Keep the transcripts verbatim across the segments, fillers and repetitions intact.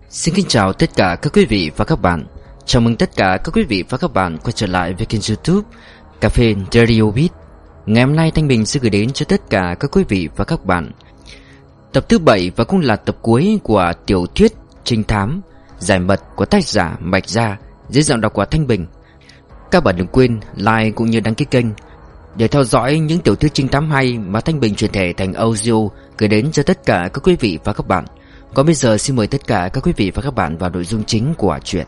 Xin kính chào tất cả các quý vị và các bạn. Chào mừng tất cả các quý vị và các bạn quay trở lại với kênh YouTube Cà phê Radio Beat. Ngày hôm nay Thanh Bình sẽ gửi đến cho tất cả các quý vị và các bạn tập thứ bảy và cũng là tập cuối của tiểu thuyết trinh thám Giải mật của tác giả Mạch Gia dưới giọng đọc của Thanh Bình. Các bạn đừng quên like cũng như đăng ký kênh để theo dõi những tiểu thuyết trinh thám hay mà Thanh Bình chuyển thể thành audio gửi đến cho tất cả các quý vị và các bạn. Còn bây giờ xin mời tất cả các quý vị và các bạn vào nội dung chính của truyện.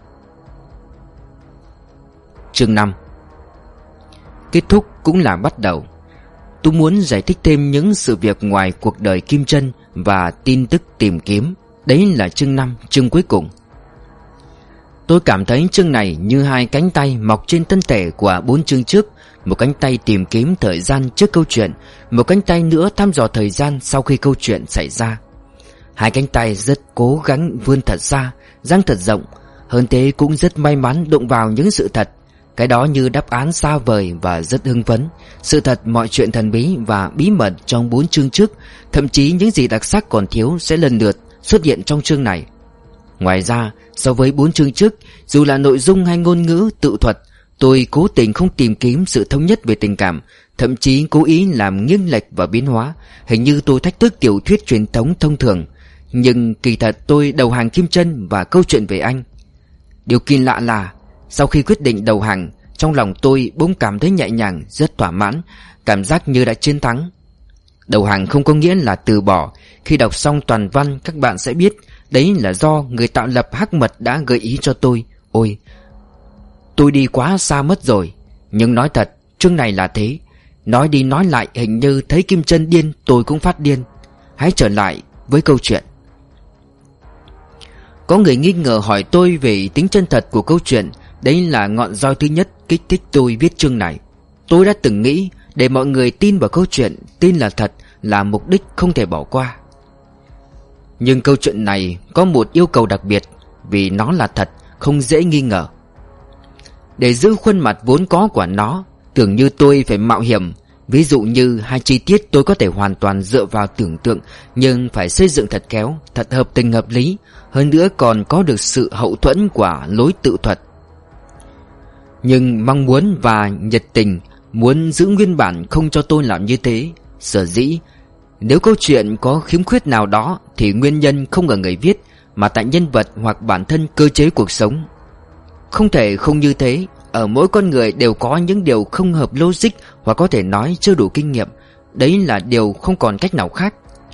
Chương năm. Kết thúc cũng là bắt đầu. Tôi muốn giải thích thêm những sự việc ngoài cuộc đời Kim Chân và tin tức tìm kiếm. Đấy là chương năm, chương cuối cùng. Tôi cảm thấy chương này như hai cánh tay mọc trên thân thể của bốn chương trước. Một cánh tay tìm kiếm thời gian trước câu chuyện, một cánh tay nữa thăm dò thời gian sau khi câu chuyện xảy ra. Hai cánh tay rất cố gắng vươn thật xa, dang thật rộng. Hơn thế cũng rất may mắn đụng vào những sự thật. Cái đó như đáp án xa vời và rất hưng phấn. Sự thật mọi chuyện thần bí và bí mật trong bốn chương trước, thậm chí những gì đặc sắc còn thiếu sẽ lần lượt xuất hiện trong chương này. Ngoài ra, so với bốn chương trước, dù là nội dung hay ngôn ngữ tự thuật, tôi cố tình không tìm kiếm sự thống nhất về tình cảm, thậm chí cố ý làm nghiêng lệch và biến hóa. Hình như tôi thách thức tiểu thuyết truyền thống thông thường, nhưng kỳ thật tôi đầu hàng Kim Chân và câu chuyện về anh. Điều kỳ lạ là sau khi quyết định đầu hàng, trong lòng tôi bỗng cảm thấy nhẹ nhàng, rất thỏa mãn, cảm giác như đã chiến thắng. Đầu hàng không có nghĩa là từ bỏ. Khi đọc xong toàn văn các bạn sẽ biết đấy là do người tạo lập hắc mật đã gợi ý cho tôi. Ôi, tôi đi quá xa mất rồi. Nhưng nói thật, chương này là thế. Nói đi nói lại hình như thấy Kim Chân điên tôi cũng phát điên. Hãy trở lại với câu chuyện. Có người nghi ngờ hỏi tôi về tính chân thật của câu chuyện. Đấy là ngọn roi thứ nhất kích thích tôi viết chương này. Tôi đã từng nghĩ để mọi người tin vào câu chuyện, tin là thật là mục đích không thể bỏ qua. Nhưng câu chuyện này có một yêu cầu đặc biệt, vì nó là thật, không dễ nghi ngờ. Để giữ khuôn mặt vốn có của nó, tưởng như tôi phải mạo hiểm. Ví dụ như hai chi tiết tôi có thể hoàn toàn dựa vào tưởng tượng, nhưng phải xây dựng thật khéo, thật hợp tình hợp lý. Hơn nữa còn có được sự hậu thuẫn của lối tự thuật. Nhưng mong muốn và nhiệt tình muốn giữ nguyên bản không cho tôi làm như thế. Sở dĩ nếu câu chuyện có khiếm khuyết nào đó thì nguyên nhân không ở người viết, mà tại nhân vật hoặc bản thân cơ chế cuộc sống. Không thể không như thế. Ở mỗi con người đều có những điều không hợp logic, hoặc có thể nói chưa đủ kinh nghiệm. Đấy là điều không còn cách nào khác.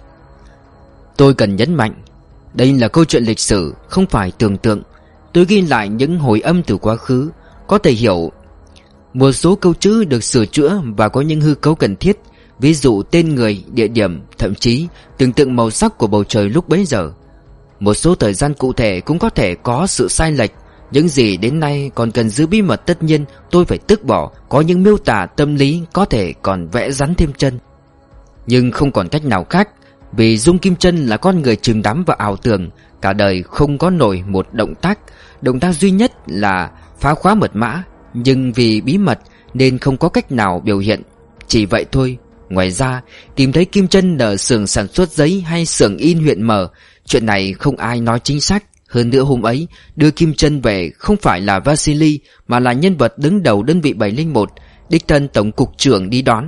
Tôi cần nhấn mạnh, đây là câu chuyện lịch sử, không phải tưởng tượng. Tôi ghi lại những hồi âm từ quá khứ. Có thể hiểu một số câu chữ được sửa chữa và có những hư cấu cần thiết. Ví dụ tên người, địa điểm, thậm chí tưởng tượng màu sắc của bầu trời lúc bấy giờ. Một số thời gian cụ thể cũng có thể có sự sai lệch. Những gì đến nay còn cần giữ bí mật tất nhiên tôi phải tước bỏ. Có những miêu tả tâm lý có thể còn vẽ rắn thêm chân. Nhưng không còn cách nào khác, vì Dung Kim Chân là con người chìm đắm vào ảo tưởng. Cả đời không có nổi một động tác. Động tác duy nhất là phá khóa mật mã. Nhưng vì bí mật nên không có cách nào biểu hiện. Chỉ vậy thôi. Ngoài ra, tìm thấy Kim Chân ở xưởng sản xuất giấy hay xưởng in huyện mở, chuyện này không ai nói chính xác. Hơn nữa hôm ấy đưa Kim Chân về không phải là Vasily, mà là nhân vật đứng đầu đơn vị bảy không một, đích thân tổng cục trưởng đi đón.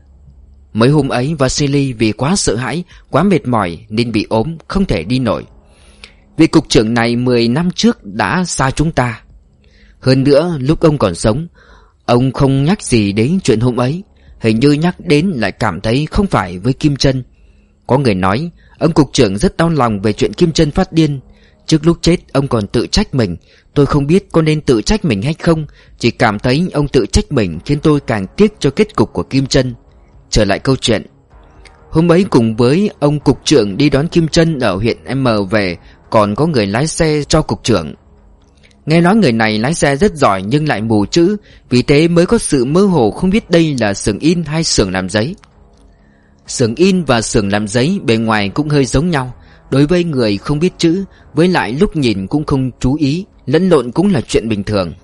Mấy hôm ấy Vasily vì quá sợ hãi, quá mệt mỏi nên bị ốm, không thể đi nổi. Vị cục trưởng này mười năm trước đã xa chúng ta. Hơn nữa lúc ông còn sống, ông không nhắc gì đến chuyện hôm ấy. Hình như nhắc đến lại cảm thấy không phải với Kim Chân. Có người nói ông cục trưởng rất đau lòng về chuyện Kim Chân phát điên. Trước lúc chết ông còn tự trách mình. Tôi không biết có nên tự trách mình hay không, chỉ cảm thấy ông tự trách mình khiến tôi càng tiếc cho kết cục của Kim Chân. Trở lại câu chuyện. Hôm ấy cùng với ông cục trưởng đi đón Kim Chân ở huyện M về, còn có người lái xe cho cục trưởng. Nghe nói người này lái xe rất giỏi nhưng lại mù chữ, vì thế mới có sự mơ hồ không biết đây là xưởng in hay xưởng làm giấy. Xưởng in và xưởng làm giấy bề ngoài cũng hơi giống nhau. Đối với người không biết chữ, với lại lúc nhìn cũng không chú ý, lẫn lộn cũng là chuyện bình thường.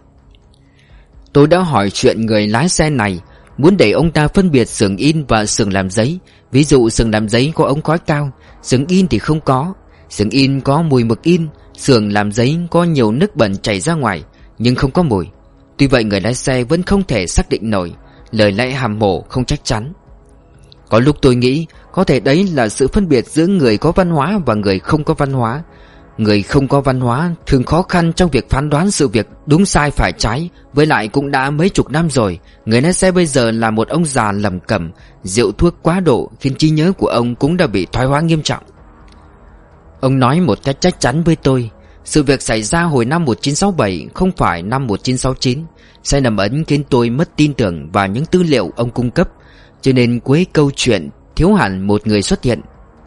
Tôi đã hỏi chuyện người lái xe này, muốn để ông ta phân biệt xưởng in và xưởng làm giấy. Ví dụ xưởng làm giấy có ống khói cao, xưởng in thì không có. Xưởng in có mùi mực in, xưởng làm giấy có nhiều nước bẩn chảy ra ngoài, nhưng không có mùi. Tuy vậy người lái xe vẫn không thể xác định nổi, lời lẽ hàm hồ không chắc chắn. Có lúc tôi nghĩ có thể đấy là sự phân biệt giữa người có văn hóa và người không có văn hóa. Người không có văn hóa thường khó khăn trong việc phán đoán sự việc đúng sai phải trái. Với lại cũng đã mấy chục năm rồi, người lái xe bây giờ là một ông già lầm cẩm. Rượu thuốc quá độ khiến trí nhớ của ông cũng đã bị thoái hóa nghiêm trọng. Ông nói một cách chắc chắn với tôi, sự việc xảy ra hồi năm một nghìn chín trăm sáu mươi bảy không phải năm một nghìn chín trăm sáu mươi chín. Sai lầm ấy khiến tôi mất tin tưởng vào những tư liệu ông cung cấp, cho nên cuối câu chuyện thiếu hẳn một người xuất hiện.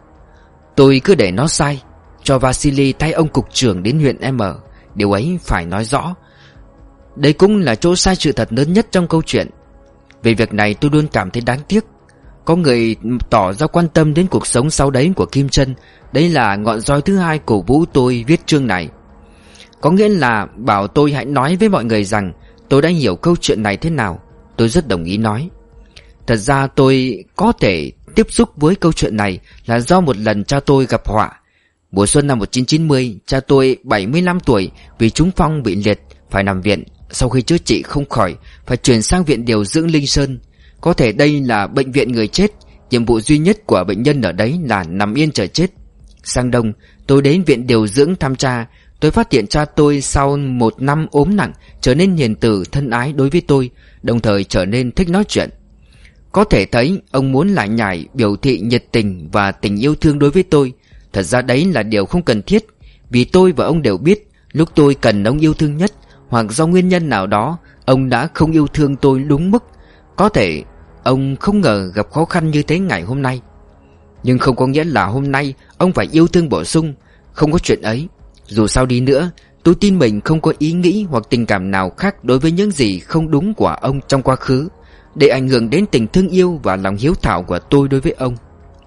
Tôi cứ để nó sai, cho Vasily thay ông cục trưởng đến huyện M. Điều ấy phải nói rõ. Đây cũng là chỗ sai sự thật lớn nhất trong câu chuyện. Về việc này tôi luôn cảm thấy đáng tiếc. Có người tỏ ra quan tâm đến cuộc sống sau đấy của Kim Trân. Đây là ngọn roi thứ hai cổ vũ tôi viết chương này. Có nghĩa là bảo tôi hãy nói với mọi người rằng tôi đã hiểu câu chuyện này thế nào. Tôi rất đồng ý nói. Thật ra tôi có thể tiếp xúc với câu chuyện này là do một lần cha tôi gặp họa. Mùa xuân năm một nghìn chín trăm chín mươi, cha tôi bảy mươi lăm tuổi vì trúng phong bị liệt, phải nằm viện. Sau khi chữa trị không khỏi, phải chuyển sang viện điều dưỡng Linh Sơn. Có thể đây là bệnh viện người chết. Nhiệm vụ duy nhất của bệnh nhân ở đấy là nằm yên chờ chết. Sang đông, tôi đến viện điều dưỡng thăm cha. Tôi phát hiện cha tôi sau một năm ốm nặng trở nên hiền từ thân ái đối với tôi, đồng thời trở nên thích nói chuyện. Có thể thấy ông muốn lại nhải biểu thị nhiệt tình và tình yêu thương đối với tôi. Thật ra đấy là điều không cần thiết, vì tôi và ông đều biết lúc tôi cần ông yêu thương nhất, hoặc do nguyên nhân nào đó ông đã không yêu thương tôi đúng mức. Có thể ông không ngờ gặp khó khăn như thế ngày hôm nay, nhưng không có nghĩa là hôm nay ông phải yêu thương bổ sung. Không có chuyện ấy. Dù sao đi nữa, tôi tin mình không có ý nghĩ hoặc tình cảm nào khác đối với những gì không đúng của ông trong quá khứ, để ảnh hưởng đến tình thương yêu và lòng hiếu thảo của tôi đối với ông.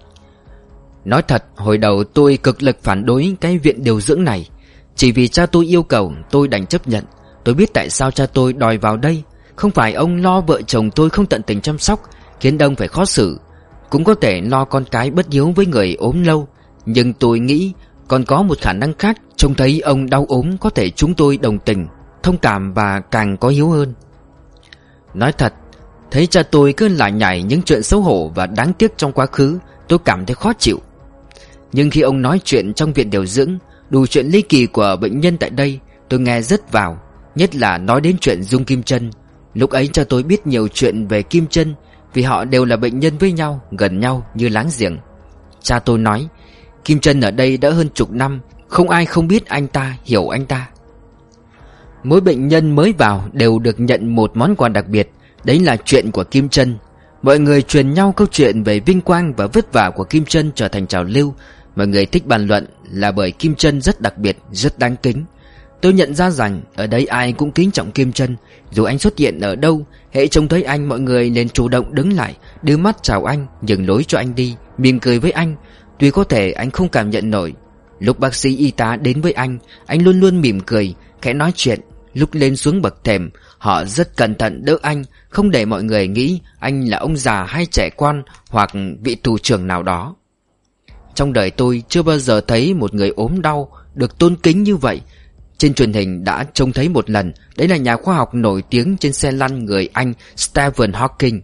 Nói thật, hồi đầu tôi cực lực phản đối cái viện điều dưỡng này. Chỉ vì cha tôi yêu cầu, tôi đành chấp nhận. Tôi biết tại sao cha tôi đòi vào đây. Không phải ông lo vợ chồng tôi không tận tình chăm sóc, khiến ông phải khó xử. Cũng có thể lo con cái bất hiếu với người ốm lâu. Nhưng tôi nghĩ còn có một khả năng khác. Trông thấy ông đau ốm, có thể chúng tôi đồng tình, thông cảm và càng có hiếu hơn. Nói thật, thấy cha tôi cứ lải nhải những chuyện xấu hổ và đáng tiếc trong quá khứ, tôi cảm thấy khó chịu. Nhưng khi ông nói chuyện trong viện điều dưỡng, đủ chuyện ly kỳ của bệnh nhân tại đây, tôi nghe rất vào. Nhất là nói đến chuyện Dung Kim Trân. Lúc ấy cha tôi biết nhiều chuyện về Kim Trân, vì họ đều là bệnh nhân với nhau, gần nhau như láng giềng. Cha tôi nói Kim Trân ở đây đã hơn chục năm, không ai không biết anh ta, hiểu anh ta. Mỗi bệnh nhân mới vào đều được nhận một món quà đặc biệt. Đấy là chuyện của Kim Trân. Mọi người truyền nhau câu chuyện về vinh quang và vất vả của Kim Trân trở thành trào lưu. Mọi người thích bàn luận là bởi Kim Trân rất đặc biệt, rất đáng kính. Tôi nhận ra rằng ở đây ai cũng kính trọng Kim Trân. Dù anh xuất hiện ở đâu, hễ trông thấy anh, mọi người nên chủ động đứng lại, đưa mắt chào anh, nhường lối cho anh đi, mỉm cười với anh. Tuy có thể anh không cảm nhận nổi. Lúc bác sĩ y tá đến với anh, anh luôn luôn mỉm cười, khẽ nói chuyện. Lúc lên xuống bậc thềm, họ rất cẩn thận đỡ anh, không để mọi người nghĩ anh là ông già hay trẻ con hoặc vị thủ trưởng nào đó. Trong đời tôi chưa bao giờ thấy một người ốm đau được tôn kính như vậy. Trên truyền hình đã trông thấy một lần. Đấy là nhà khoa học nổi tiếng trên xe lăn người Anh Stephen Hawking.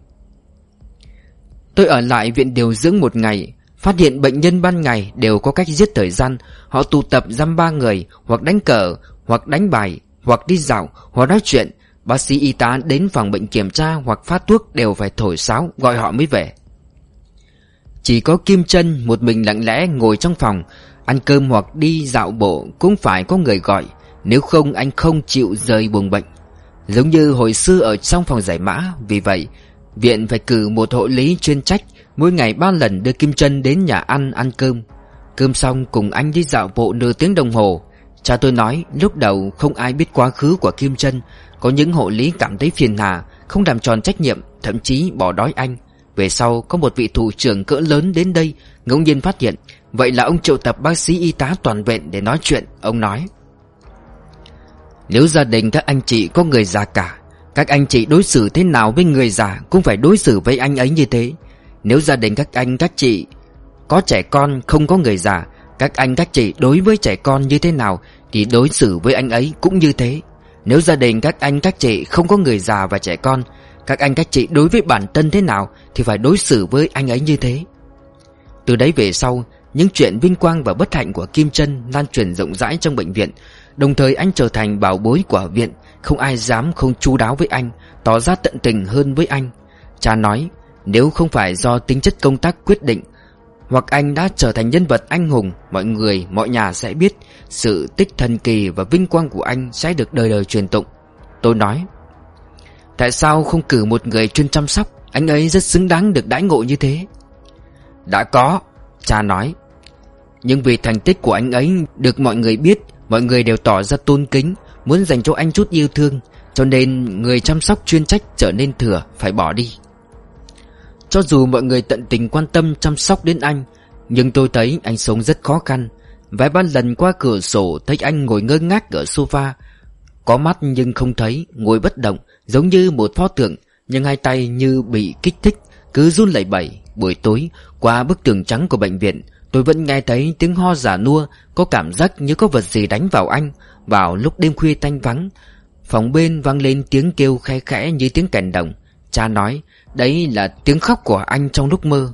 Tôi ở lại viện điều dưỡng một ngày, phát hiện bệnh nhân ban ngày đều có cách giết thời gian. Họ tụ tập dăm ba người, hoặc đánh cờ, hoặc đánh bài, hoặc đi dạo, hoặc nói chuyện. Bác sĩ y tá đến phòng bệnh kiểm tra hoặc phát thuốc đều phải thổi sáo gọi họ mới về. Chỉ có Kim Trân một mình lặng lẽ ngồi trong phòng. Ăn cơm hoặc đi dạo bộ cũng phải có người gọi, nếu không anh không chịu rời buồng bệnh. Giống như hồi xưa ở trong phòng giải mã. Vì vậy viện phải cử một hộ lý chuyên trách, mỗi ngày ba lần đưa Kim Trân đến nhà ăn ăn cơm. Cơm xong cùng anh đi dạo bộ nửa tiếng đồng hồ. Cha tôi nói lúc đầu không ai biết quá khứ của Kim Trân. Có những hộ lý cảm thấy phiền hà, không làm tròn trách nhiệm, thậm chí bỏ đói anh. Về sau có một vị thủ trưởng cỡ lớn đến đây, ngẫu nhiên phát hiện. Vậy là ông triệu tập bác sĩ y tá toàn viện để nói chuyện. Ông nói: nếu gia đình các anh chị có người già cả, các anh chị đối xử thế nào với người già cũng phải đối xử với anh ấy như thế. Nếu gia đình các anh các chị có trẻ con không có người già, Các anh các chị đối với trẻ con như thế nào thì đối xử với anh ấy cũng như thế. Nếu gia đình các anh các chị không có người già và trẻ con, các anh các chị đối với bản thân thế nào thì phải đối xử với anh ấy như thế. Từ đấy về sau, những chuyện vinh quang và bất hạnh của Kim Trân lan truyền rộng rãi trong bệnh viện. Đồng thời anh trở thành bảo bối của viện. Không ai dám không chu đáo với anh, tỏ ra tận tình hơn với anh. Cha nói nếu không phải do tính chất công tác quyết định, hoặc anh đã trở thành nhân vật anh hùng, mọi người, mọi nhà sẽ biết sự tích thần kỳ và vinh quang của anh sẽ được đời đời truyền tụng. Tôi nói tại sao không cử một người chuyên chăm sóc, anh ấy rất xứng đáng được đãi ngộ như thế. Đã có, cha nói. Nhưng vì thành tích của anh ấy được mọi người biết, mọi người đều tỏ ra tôn kính, muốn dành cho anh chút yêu thương, cho nên người chăm sóc chuyên trách trở nên thừa, phải bỏ đi. Cho dù mọi người tận tình quan tâm chăm sóc đến anh, nhưng tôi thấy anh sống rất khó khăn. Vài ba lần qua cửa sổ thấy anh ngồi ngơ ngác ở sofa, có mắt nhưng không thấy, ngồi bất động, giống như một pho tượng, nhưng hai tay như bị kích thích, cứ run lẩy bẩy. Buổi tối, qua bức tường trắng của bệnh viện, tôi vẫn nghe thấy tiếng ho già nua, có cảm giác như có vật gì đánh vào anh. Vào lúc đêm khuya tanh vắng, phòng bên vang lên tiếng kêu khe khẽ như tiếng kèn đồng. Cha nói đấy là tiếng khóc của anh trong lúc mơ.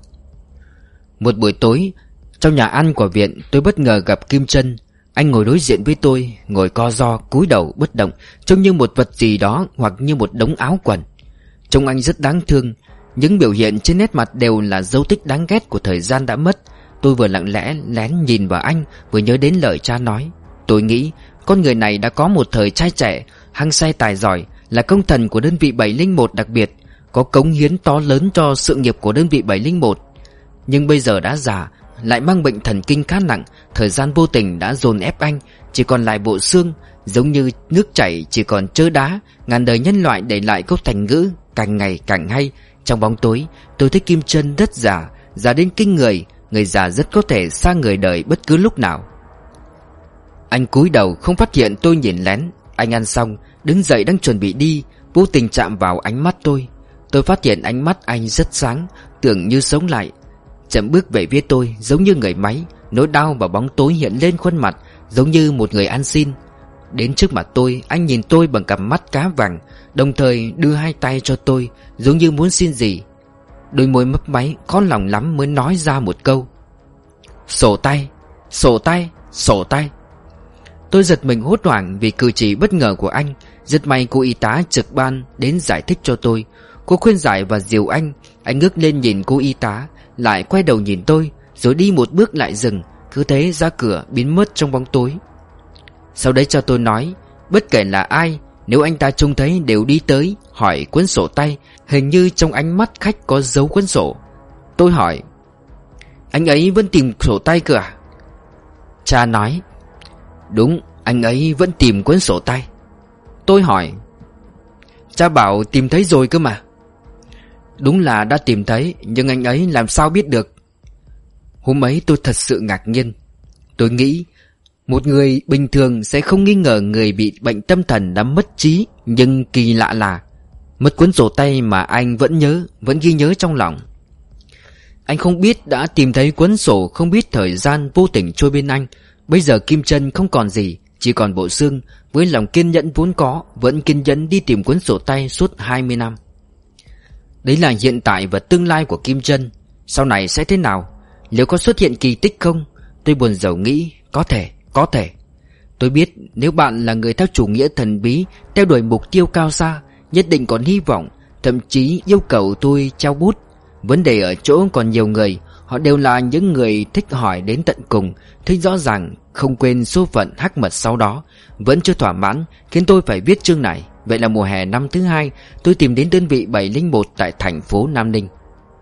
Một buổi tối, trong nhà ăn của viện, tôi bất ngờ gặp Kim Trân. Anh ngồi đối diện với tôi, ngồi co ro, cúi đầu bất động, trông như một vật gì đó hoặc như một đống áo quần. Trông anh rất đáng thương. Những biểu hiện trên nét mặt đều là dấu tích đáng ghét của thời gian đã mất. Tôi vừa lặng lẽ lén nhìn vào anh, vừa nhớ đến lời cha nói. Tôi nghĩ con người này đã có một thời trai trẻ, hăng say tài giỏi, là công thần của đơn vị bảy linh một đặc biệt, có cống hiến to lớn cho sự nghiệp của đơn vị bảy linh một. Nhưng bây giờ đã già, lại mang bệnh thần kinh khá nặng. Thời gian vô tình đã dồn ép anh, chỉ còn lại bộ xương, giống như nước chảy chỉ còn trơ đá. Ngàn đời nhân loại để lại câu thành ngữ càng ngày càng hay. Trong bóng tối, tôi thấy Kim Trân rất già, già đến kinh người. Người già rất có thể xa người đời bất cứ lúc nào. Anh cúi đầu không phát hiện tôi nhìn lén. Anh ăn xong, đứng dậy đang chuẩn bị đi, vô tình chạm vào ánh mắt tôi. Tôi phát hiện ánh mắt anh rất sáng, tưởng như sống lại. Chậm bước về phía tôi, giống như người máy. Nỗi đau và bóng tối hiện lên khuôn mặt, giống như một người ăn xin. Đến trước mặt tôi, anh nhìn tôi bằng cặp mắt cá vàng, đồng thời đưa hai tay cho tôi, giống như muốn xin gì. Đôi môi mấp máy, khó lòng lắm mới nói ra một câu: sổ tay, sổ tay, sổ tay. Tôi giật mình hốt hoảng vì cử chỉ bất ngờ của anh. Rất may cô y tá trực ban đến giải thích cho tôi. Cô khuyên giải và dìu anh. Anh ngước lên nhìn cô y tá, lại quay đầu nhìn tôi, rồi đi một bước lại dừng, cứ thế ra cửa biến mất trong bóng tối. Sau đấy cho tôi nói, bất kể là ai, nếu anh ta trông thấy đều đi tới hỏi cuốn sổ tay. Hình như trong ánh mắt khách có dấu cuốn sổ. Tôi hỏi, anh ấy vẫn tìm sổ tay cơ à? Cha nói, đúng, anh ấy vẫn tìm cuốn sổ tay. Tôi hỏi, cha bảo tìm thấy rồi cơ mà. Đúng là đã tìm thấy, nhưng anh ấy làm sao biết được? Hôm ấy tôi thật sự ngạc nhiên. Tôi nghĩ một người bình thường sẽ không nghi ngờ người bị bệnh tâm thần đã mất trí. Nhưng kỳ lạ là mất cuốn sổ tay mà anh vẫn nhớ, vẫn ghi nhớ trong lòng. Anh không biết đã tìm thấy cuốn sổ, không biết thời gian vô tình trôi bên anh. Bây giờ Kim Trân không còn gì, chỉ còn bộ xương. Với lòng kiên nhẫn vốn có, vẫn kiên nhẫn đi tìm cuốn sổ tay suốt hai mươi năm. Đấy là hiện tại và tương lai của Kim Trân. Sau này sẽ thế nào? Liệu có xuất hiện kỳ tích không? Tôi buồn rầu nghĩ, có thể, có thể. Tôi biết nếu bạn là người theo chủ nghĩa thần bí, theo đuổi mục tiêu cao xa, nhất định còn hy vọng, thậm chí yêu cầu tôi trao bút. Vấn đề ở chỗ còn nhiều người, họ đều là những người thích hỏi đến tận cùng, thích rõ ràng, không quên số phận hắc mật sau đó. Vẫn chưa thỏa mãn, khiến tôi phải viết chương này. Vậy là mùa hè năm thứ hai, tôi tìm đến đơn vị bảy linh một tại thành phố Nam Ninh.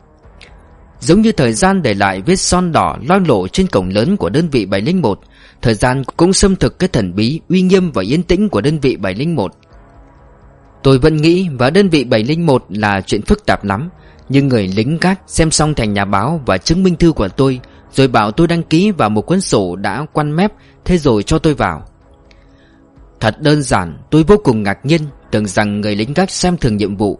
Giống như thời gian để lại vết son đỏ loang lổ trên cổng lớn của đơn vị bảy linh một, thời gian cũng xâm thực cái thần bí, uy nghiêm và yên tĩnh của đơn vị bảy linh một. Tôi vẫn nghĩ vào đơn vị bảy linh một là chuyện phức tạp lắm. Nhưng người lính gác xem xong thành nhà báo và chứng minh thư của tôi, rồi bảo tôi đăng ký vào một cuốn sổ đã quăn mép, thế rồi cho tôi vào. Thật đơn giản, tôi vô cùng ngạc nhiên, tưởng rằng người lính gác xem thường nhiệm vụ.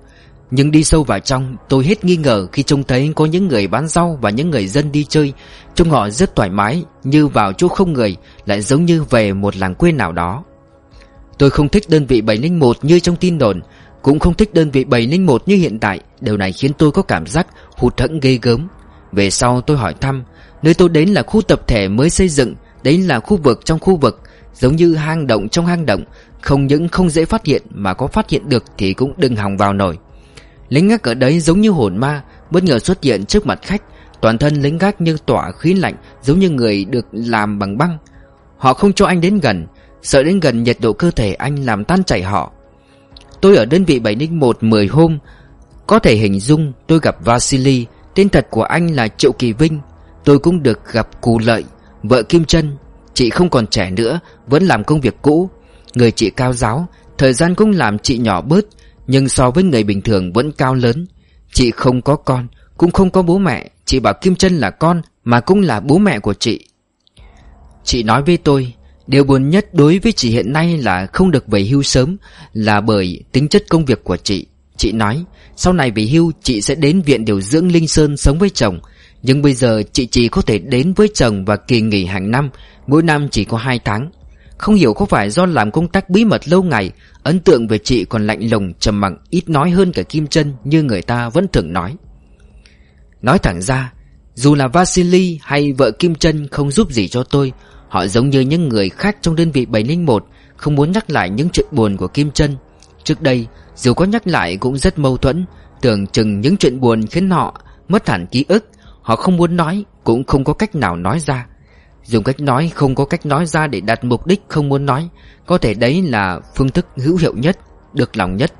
Nhưng đi sâu vào trong, tôi hết nghi ngờ khi trông thấy có những người bán rau và những người dân đi chơi. Trông họ rất thoải mái, như vào chỗ không người, lại giống như về một làng quê nào đó. Tôi không thích đơn vị bảy không một như trong tin đồn, cũng không thích đơn vị bảy không một như hiện tại. Điều này khiến tôi có cảm giác hụt hẫng ghê gớm. Về sau tôi hỏi thăm, nơi tôi đến là khu tập thể mới xây dựng. Đấy là khu vực trong khu vực, giống như hang động trong hang động. Không những không dễ phát hiện, mà có phát hiện được thì cũng đừng hòng vào nổi. Lính gác ở đấy giống như hồn ma, bất ngờ xuất hiện trước mặt khách. Toàn thân lính gác như tỏa khí lạnh, giống như người được làm bằng băng. Họ không cho anh đến gần, sợ đến gần nhiệt độ cơ thể anh làm tan chảy họ. Tôi ở đơn vị bảy không một mười hôm. Có thể hình dung tôi gặp Vasily. Tên thật của anh là Triệu Kỳ Vinh. Tôi cũng được gặp Cù Lợi, vợ Kim Trân. Chị không còn trẻ nữa, vẫn làm công việc cũ. Người chị cao ráo, thời gian cũng làm chị nhỏ bớt, nhưng so với người bình thường vẫn cao lớn. Chị không có con, cũng không có bố mẹ. Chị bảo Kim Trân là con, mà cũng là bố mẹ của chị. Chị nói với tôi, điều buồn nhất đối với chị hiện nay là không được về hưu sớm, là bởi tính chất công việc của chị. Chị nói, sau này về hưu chị sẽ đến viện điều dưỡng Linh Sơn sống với chồng. Nhưng bây giờ chị chỉ có thể đến với chồng và kỳ nghỉ hàng năm, mỗi năm chỉ có hai tháng. Không hiểu có phải do làm công tác bí mật lâu ngày, ấn tượng về chị còn lạnh lùng, trầm mặc, ít nói hơn cả Kim Trân như người ta vẫn thường nói. Nói thẳng ra, dù là Vasily hay vợ Kim Trân không giúp gì cho tôi. Họ giống như những người khác trong đơn vị bảy không một, không muốn nhắc lại những chuyện buồn của Kim Trân. Trước đây, dù có nhắc lại cũng rất mâu thuẫn. Tưởng chừng những chuyện buồn khiến họ mất hẳn ký ức. Họ không muốn nói, cũng không có cách nào nói ra. Dùng cách nói không có cách nói ra để đạt mục đích không muốn nói, có thể đấy là phương thức hữu hiệu nhất, được lòng nhất.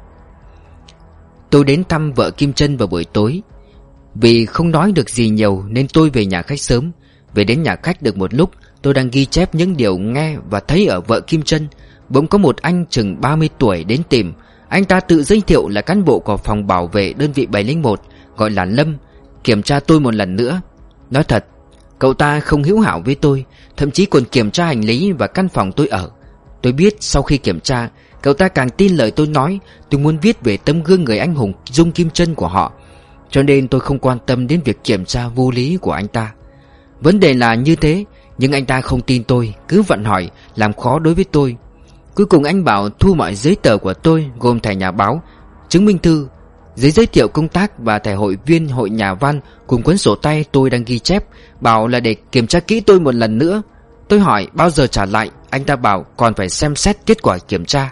Tôi đến thăm vợ Kim Trân vào buổi tối. Vì không nói được gì nhiều nên tôi về nhà khách sớm. Về đến nhà khách được một lúc, tôi đang ghi chép những điều nghe và thấy ở vợ Kim Trân. Bỗng có một anh chừng ba mươi tuổi đến tìm. Anh ta tự giới thiệu là cán bộ của phòng bảo vệ đơn vị bảy không một, gọi là Lâm. Kiểm tra tôi một lần nữa. Nói thật, cậu ta không hữu hảo với tôi, thậm chí còn kiểm tra hành lý và căn phòng tôi ở. Tôi biết sau khi kiểm tra, cậu ta càng tin lời tôi nói. Tôi muốn viết về tấm gương người anh hùng Dung Kim Trân của họ, cho nên tôi không quan tâm đến việc kiểm tra vô lý của anh ta. Vấn đề là như thế, nhưng anh ta không tin tôi, cứ vặn hỏi, làm khó đối với tôi. Cuối cùng anh bảo thu mọi giấy tờ của tôi, gồm thẻ nhà báo, chứng minh thư, giấy giới thiệu công tác và thẻ hội viên hội nhà văn cùng cuốn sổ tay tôi đang ghi chép, bảo là để kiểm tra kỹ tôi một lần nữa. Tôi hỏi bao giờ trả lại, anh ta bảo còn phải xem xét kết quả kiểm tra.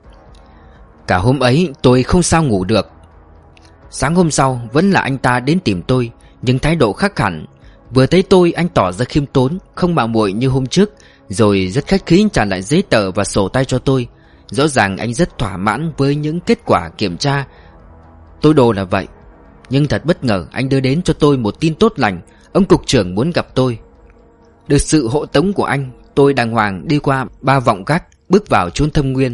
Cả hôm ấy tôi không sao ngủ được. Sáng hôm sau vẫn là anh ta đến tìm tôi, nhưng thái độ khác hẳn. Vừa thấy tôi anh tỏ ra khiêm tốn, không mạo muội như hôm trước, rồi rất khách khí trả lại giấy tờ và sổ tay cho tôi. Rõ ràng anh rất thỏa mãn với những kết quả kiểm tra. Tôi đồ là vậy. Nhưng thật bất ngờ, anh đưa đến cho tôi một tin tốt lành. Ông cục trưởng muốn gặp tôi. Được sự hộ tống của anh, tôi đàng hoàng đi qua ba vọng gác, bước vào chốn thâm nguyên.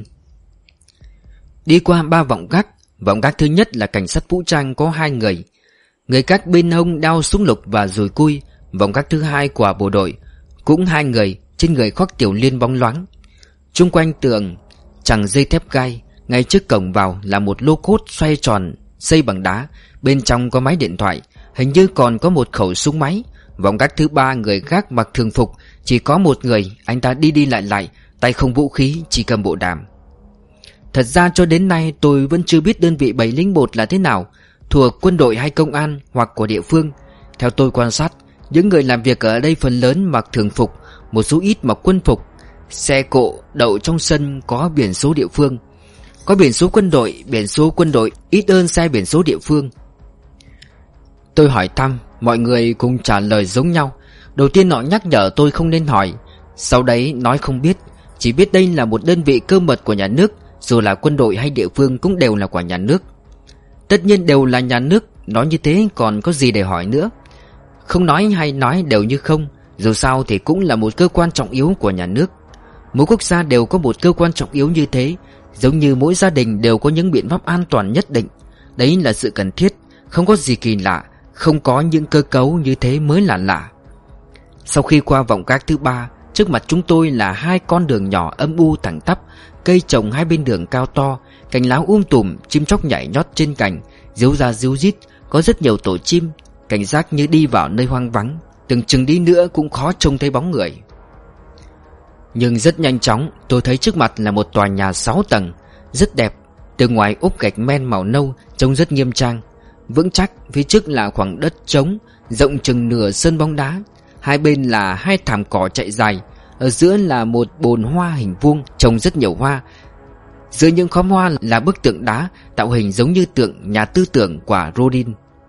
Đi qua ba vọng gác. Vọng gác thứ nhất là cảnh sát vũ trang có hai người. Người gác bên hông đao súng lục và dùi cui. Vọng gác thứ hai của bộ đội, cũng hai người, trên người khoác tiểu liên bóng loáng. Chung quanh tường chẳng dây thép gai. Ngay trước cổng vào là một lô cốt xoay tròn xây bằng đá. Bên trong có máy điện thoại, hình như còn có một khẩu súng máy. Vọng gác thứ ba, người gác mặc thường phục, chỉ có một người. Anh ta đi đi lại lại, tay không vũ khí, chỉ cầm bộ đàm. Thật ra cho đến nay tôi vẫn chưa biết đơn vị bảy không một là thế nào, thuộc quân đội hay công an hoặc của địa phương. Theo tôi quan sát, những người làm việc ở đây phần lớn mặc thường phục, một số ít mặc quân phục. Xe cộ đậu trong sân có biển số địa phương, có biển số quân đội, biển số quân đội ít hơn xe biển số địa phương. Tôi hỏi thăm, mọi người cùng trả lời giống nhau. Đầu tiên họ nhắc nhở tôi không nên hỏi, sau đấy nói không biết, chỉ biết đây là một đơn vị cơ mật của nhà nước. Dù là quân đội hay địa phương cũng đều là của nhà nước. Tất nhiên đều là nhà nước, nói như thế còn có gì để hỏi nữa. Không nói hay nói đều như không. Dù sao thì cũng là một cơ quan trọng yếu của nhà nước. Mỗi quốc gia đều có một cơ quan trọng yếu như thế, giống như mỗi gia đình đều có những biện pháp an toàn nhất định. Đấy là sự cần thiết, không có gì kỳ lạ. Không có những cơ cấu như thế mới là lạ. Sau khi qua vọng gác thứ ba, trước mặt chúng tôi là hai con đường nhỏ âm u thẳng tắp. Cây trồng hai bên đường cao to, cành lá um tùm, chim chóc nhảy nhót trên cành. Ríu ra ríu rít, có rất nhiều tổ chim, cảnh giác như đi vào nơi hoang vắng, tưởng chừng đi nữa cũng khó trông thấy bóng người. Nhưng rất nhanh chóng tôi thấy trước mặt là một tòa nhà sáu tầng, rất đẹp. Từ ngoài ốp gạch men màu nâu, trông rất nghiêm trang, vững chắc. Phía trước là khoảng đất trống, rộng chừng nửa sân bóng đá. Hai bên là hai thảm cỏ chạy dài. Ở giữa là một bồn hoa hình vuông, trồng rất nhiều hoa. Giữa những khóm hoa là bức tượng đá, tạo hình giống như tượng nhà tư tưởng của Rodin.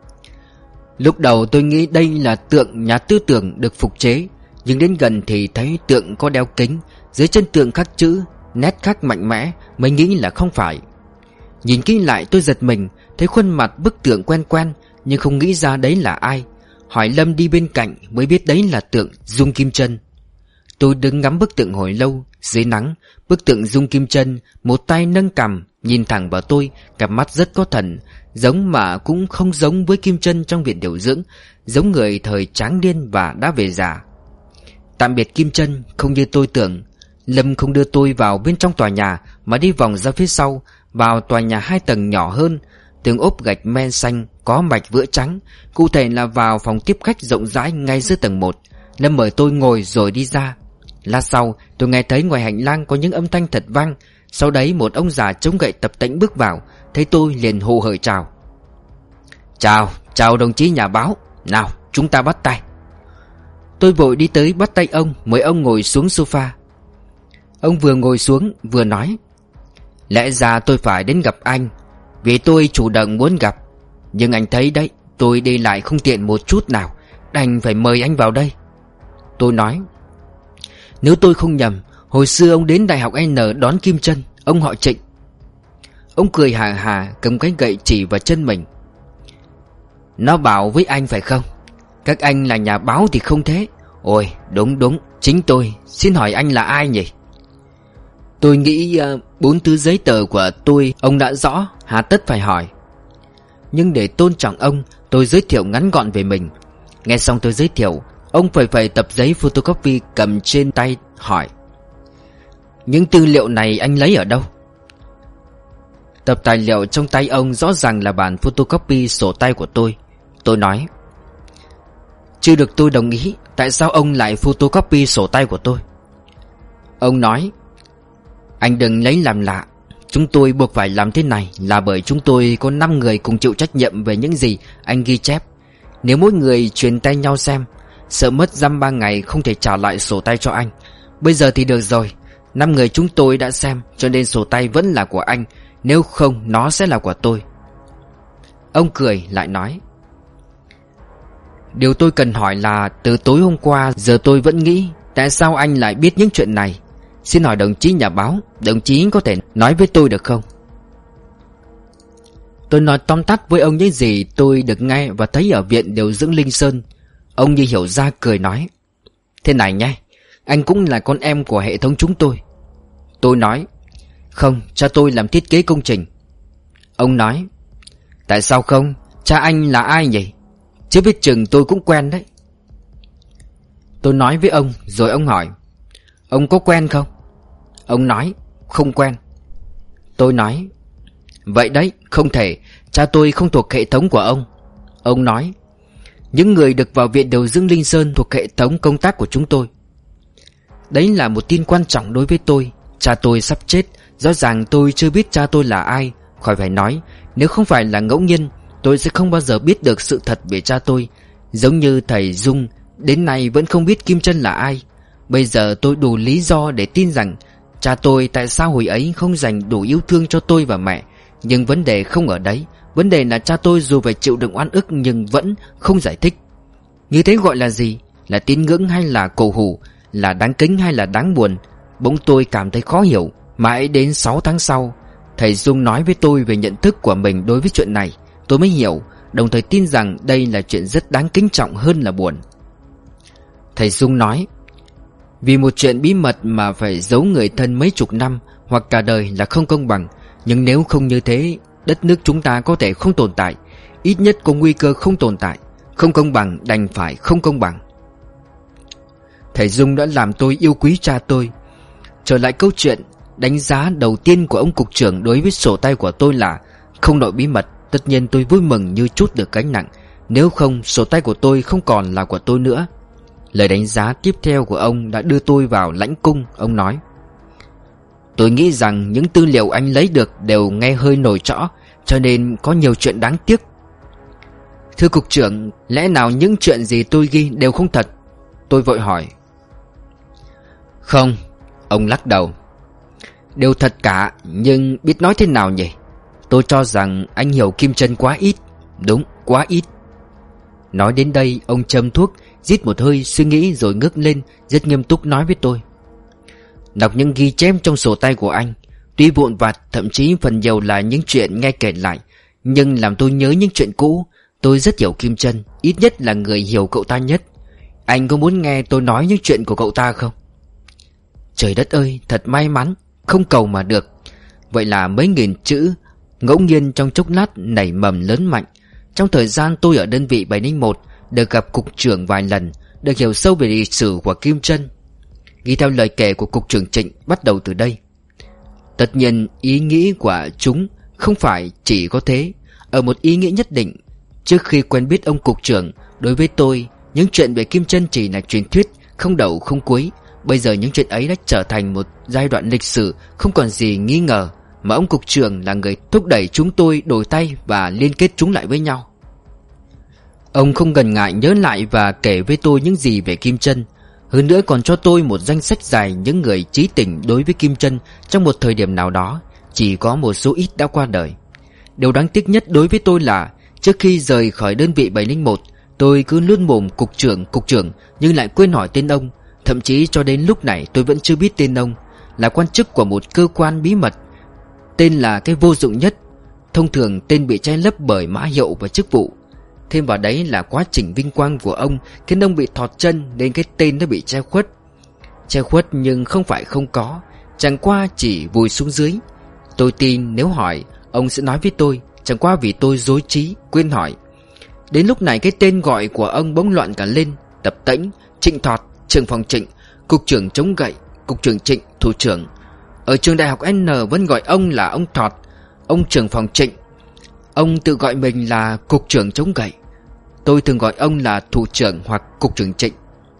Lúc đầu tôi nghĩ đây là tượng nhà tư tưởng được phục chế, nhưng đến gần thì thấy tượng có đeo kính, dưới chân tượng khắc chữ, nét khắc mạnh mẽ, mới nghĩ là không phải. Nhìn kỹ lại tôi giật mình, thấy khuôn mặt bức tượng quen quen, nhưng không nghĩ ra đấy là ai. Hỏi Lâm đi bên cạnh mới biết đấy là tượng Dung Kim Trân. Tôi đứng ngắm bức tượng hồi lâu. Dưới nắng, bức tượng Dung Kim Trân một tay nâng cằm, nhìn thẳng vào tôi, cặp mắt rất có thần, giống mà cũng không giống với Kim Trân trong viện điều dưỡng, giống người thời tráng niên và đã về già. Tạm biệt Kim Trân, không như tôi tưởng. Lâm không đưa tôi vào bên trong tòa nhà, mà đi vòng ra phía sau, vào tòa nhà hai tầng nhỏ hơn, tường ốp gạch men xanh, có mạch vữa trắng. Cụ thể là vào phòng tiếp khách rộng rãi ngay dưới tầng một. Lâm mời tôi ngồi rồi đi ra. Lát sau tôi nghe thấy ngoài hành lang có những âm thanh thật vang. Sau đấy một ông già chống gậy tập tễnh bước vào, thấy tôi liền hô hởi chào. Chào, chào đồng chí nhà báo. Nào, chúng ta bắt tay. Tôi vội đi tới bắt tay ông, mời ông ngồi xuống sofa. Ông vừa ngồi xuống vừa nói: Lẽ ra tôi phải đến gặp anh, vì tôi chủ động muốn gặp. Nhưng anh thấy đấy, tôi đi lại không tiện một chút nào, đành phải mời anh vào đây. Tôi nói: Nếu tôi không nhầm, hồi xưa ông đến Đại học N đón Kim Trân, ông họ Trịnh. Ông cười hà hà, cầm cái gậy chỉ vào chân mình. Nó bảo với anh phải không? Các anh là nhà báo thì không thế. Ôi đúng đúng, chính tôi. Xin hỏi anh là ai nhỉ? Tôi nghĩ uh, bốn thứ giấy tờ của tôi ông đã rõ, hà tất phải hỏi. Nhưng để tôn trọng ông, tôi giới thiệu ngắn gọn về mình. Nghe xong tôi giới thiệu, ông phẩy phẩy tập giấy photocopy cầm trên tay hỏi: Những tư liệu này anh lấy ở đâu? Tập tài liệu trong tay ông rõ ràng là bản photocopy sổ tay của tôi. Tôi nói: Chưa được tôi đồng ý, tại sao ông lại photocopy sổ tay của tôi? Ông nói: Anh đừng lấy làm lạ. Chúng tôi buộc phải làm thế này là bởi chúng tôi có năm người cùng chịu trách nhiệm về những gì anh ghi chép. Nếu mỗi người truyền tay nhau xem, sợ mất dăm ba ngày không thể trả lại sổ tay cho anh. Bây giờ thì được rồi, năm người chúng tôi đã xem, cho nên sổ tay vẫn là của anh. Nếu không, nó sẽ là của tôi. Ông cười lại nói: Điều tôi cần hỏi là từ tối hôm qua giờ tôi vẫn nghĩ tại sao anh lại biết những chuyện này. Xin hỏi đồng chí nhà báo, đồng chí có thể nói với tôi được không? Tôi nói tóm tắt với ông những gì tôi được nghe và thấy ở viện điều dưỡng Linh Sơn. Ông như hiểu ra cười nói: Thế này nhé, anh cũng là con em của hệ thống chúng tôi. Tôi nói: Không, cha tôi làm thiết kế công trình. Ông nói: Tại sao không? Cha anh là ai nhỉ? Chứ biết chừng tôi cũng quen đấy. Tôi nói với ông, rồi ông hỏi: Ông có quen không? Ông nói: Không quen. Tôi nói: Vậy đấy, không thể, cha tôi không thuộc hệ thống của ông. Ông nói: Những người được vào viện điều dưỡng Linh Sơn thuộc hệ thống công tác của chúng tôi. Đấy là một tin quan trọng đối với tôi. Cha tôi sắp chết, rõ ràng tôi chưa biết cha tôi là ai. Khỏi phải nói, nếu không phải là ngẫu nhiên, tôi sẽ không bao giờ biết được sự thật về cha tôi. Giống như thầy Dung đến nay vẫn không biết Kim Trân là ai. Bây giờ tôi đủ lý do để tin rằng cha tôi tại sao hồi ấy không dành đủ yêu thương cho tôi và mẹ. Nhưng vấn đề không ở đấy. Vấn đề là cha tôi dù phải chịu đựng oan ức nhưng vẫn không giải thích. Như thế gọi là gì? Là tín ngưỡng hay là cổ hủ? Là đáng kính hay là đáng buồn? Bỗng tôi cảm thấy khó hiểu. Mãi đến sáu tháng sau, thầy Dung nói với tôi về nhận thức của mình đối với chuyện này. Tôi mới hiểu, đồng thời tin rằng đây là chuyện rất đáng kính trọng hơn là buồn. Thầy Dung nói: Vì một chuyện bí mật mà phải giấu người thân mấy chục năm hoặc cả đời là không công bằng. Nhưng nếu không như thế, đất nước chúng ta có thể không tồn tại, ít nhất có nguy cơ không tồn tại. Không công bằng đành phải không công bằng. Thầy Dung đã làm tôi yêu quý cha tôi. Trở lại câu chuyện, đánh giá đầu tiên của ông cục trưởng đối với sổ tay của tôi là không nội bí mật. Tất nhiên tôi vui mừng như trút được gánh nặng. Nếu không, sổ tay của tôi không còn là của tôi nữa. Lời đánh giá tiếp theo của ông đã đưa tôi vào lãnh cung. Ông nói: Tôi nghĩ rằng những tư liệu anh lấy được đều nghe hơi nổi trõ, cho nên có nhiều chuyện đáng tiếc. Thưa cục trưởng, lẽ nào những chuyện gì tôi ghi đều không thật? Tôi vội hỏi. Không, ông lắc đầu. Đều thật cả, nhưng biết nói thế nào nhỉ? Tôi cho rằng anh hiểu Kim Trân quá ít. Đúng, quá ít. Nói đến đây, ông châm thuốc, rít một hơi, suy nghĩ rồi ngước lên, rất nghiêm túc nói với tôi: Đọc những ghi chép trong sổ tay của anh, tuy vụn vặt, thậm chí phần nhiều là những chuyện nghe kể lại, nhưng làm tôi nhớ những chuyện cũ. Tôi rất hiểu Kim Trân, ít nhất là người hiểu cậu ta nhất. Anh có muốn nghe tôi nói những chuyện của cậu ta không? Trời đất ơi, thật may mắn, không cầu mà được. Vậy là mấy nghìn chữ ngẫu nhiên trong chốc lát nảy mầm lớn mạnh. Trong thời gian tôi ở đơn vị bảy không một, được gặp cục trưởng vài lần, được hiểu sâu về lịch sử của Kim Trân. Ghi theo lời kể của cục trưởng Trịnh bắt đầu từ đây. Tất nhiên ý nghĩ của chúng không phải chỉ có thế. Ở một ý nghĩa nhất định, trước khi quen biết ông cục trưởng, đối với tôi, những chuyện về Kim Trân chỉ là truyền thuyết, không đầu không cuối. Bây giờ những chuyện ấy đã trở thành một giai đoạn lịch sử không còn gì nghi ngờ, mà ông cục trưởng là người thúc đẩy chúng tôi đổi tay và liên kết chúng lại với nhau. Ông không ngần ngại nhớ lại và kể với tôi những gì về Kim Trân. Hơn nữa còn cho tôi một danh sách dài những người chí tình đối với Kim Trân trong một thời điểm nào đó. Chỉ có một số ít đã qua đời. Điều đáng tiếc nhất đối với tôi là trước khi rời khỏi đơn vị bảy không một, tôi cứ luôn mồm cục trưởng cục trưởng nhưng lại quên hỏi tên ông. Thậm chí cho đến lúc này tôi vẫn chưa biết tên ông. Là quan chức của một cơ quan bí mật, tên là cái vô dụng nhất. Thông thường tên bị che lấp bởi mã hiệu và chức vụ. Thêm vào đấy là quá trình vinh quang của ông khiến ông bị thọt chân, nên cái tên nó bị che khuất. Che khuất nhưng không phải không có, chẳng qua chỉ vùi xuống dưới. Tôi tin nếu hỏi, ông sẽ nói với tôi, chẳng qua vì tôi rối trí, quên hỏi. Đến lúc này cái tên gọi của ông bỗng loạn cả lên. Tập Tễnh, Trịnh Thọt, trưởng phòng Trịnh, cục trưởng chống gậy, cục trưởng Trịnh, thủ trưởng. Ở trường đại học N vẫn gọi ông là ông Thọt, ông trưởng phòng Trịnh. Ông tự gọi mình là cục trưởng chống gậy. Tôi thường gọi ông là thủ trưởng hoặc cục trưởng Trịnh.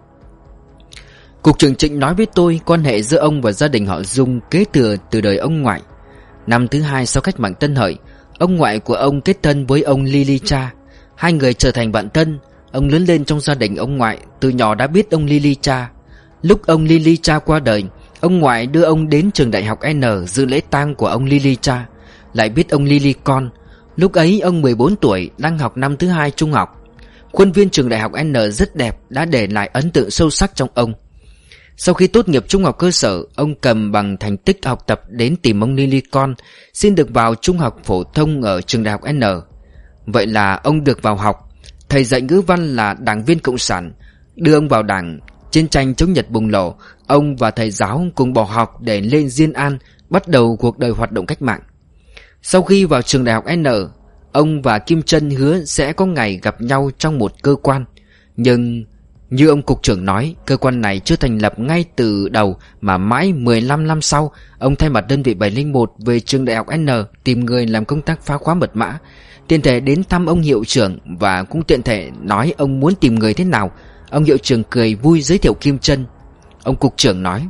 Cục trưởng Trịnh nói với tôi quan hệ giữa ông và gia đình họ Dung kế thừa từ đời ông ngoại. Năm thứ hai sau cách mạng Tân Hợi, ông ngoại của ông kết thân với ông Lily Cha. Hai người trở thành bạn thân. Ông lớn lên trong gia đình ông ngoại, từ nhỏ đã biết ông Lily Cha. Lúc ông Lily Cha qua đời, ông ngoại đưa ông đến trường đại học N dự lễ tang của ông Lily Cha. Lại biết ông Lily con. Lúc ấy ông mười bốn tuổi, đang học năm thứ hai trung học. Khuôn viên trường đại học N rất đẹp, đã để lại ấn tượng sâu sắc trong ông. Sau khi tốt nghiệp trung học cơ sở, ông cầm bằng thành tích học tập đến tìm ông Lily con, xin được vào trung học phổ thông ở trường đại học N. Vậy là ông được vào học. Thầy dạy ngữ văn là đảng viên cộng sản, đưa ông vào đảng. Chiến tranh chống Nhật bùng nổ, ông và thầy giáo cùng bỏ học để lên Diên An, bắt đầu cuộc đời hoạt động cách mạng. Sau khi vào trường đại học N, ông và Kim Trân hứa sẽ có ngày gặp nhau trong một cơ quan. Nhưng như ông cục trưởng nói, cơ quan này chưa thành lập ngay từ đầu, mà mãi mười lăm năm sau, ông thay mặt đơn vị bảy không một về trường đại học N tìm người làm công tác phá khóa mật mã. Tiện thể đến thăm ông hiệu trưởng và cũng tiện thể nói ông muốn tìm người thế nào. Ông hiệu trưởng cười vui giới thiệu Kim Trân. Ông cục trưởng nói: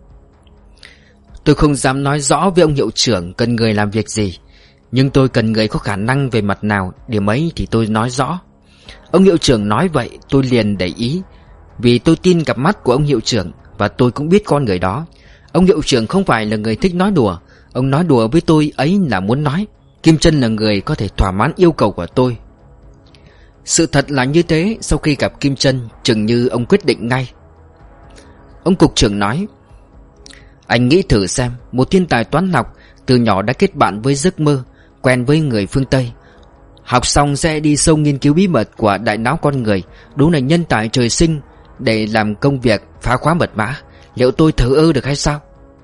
Tôi không dám nói rõ với ông hiệu trưởng cần người làm việc gì, nhưng tôi cần người có khả năng về mặt nào, điểm ấy thì tôi nói rõ. Ông hiệu trưởng nói vậy tôi liền để ý, vì tôi tin cặp mắt của ông hiệu trưởng, và tôi cũng biết con người đó. Ông hiệu trưởng không phải là người thích nói đùa. Ông nói đùa với tôi ấy là muốn nói Kim Trân là người có thể thỏa mãn yêu cầu của tôi. Sự thật là như thế. Sau khi gặp Kim Trân, chừng như ông quyết định ngay. Ông cục trưởng nói: Anh nghĩ thử xem, một thiên tài toán học, từ nhỏ đã kết bạn với giấc mơ, quen với người phương Tây, học xong sẽ đi sâu nghiên cứu bí mật của đại não con người. Đúng là nhân tài trời sinh để làm công việc phá khóa mật mã. Liệu tôi thờ ơ được hay sao?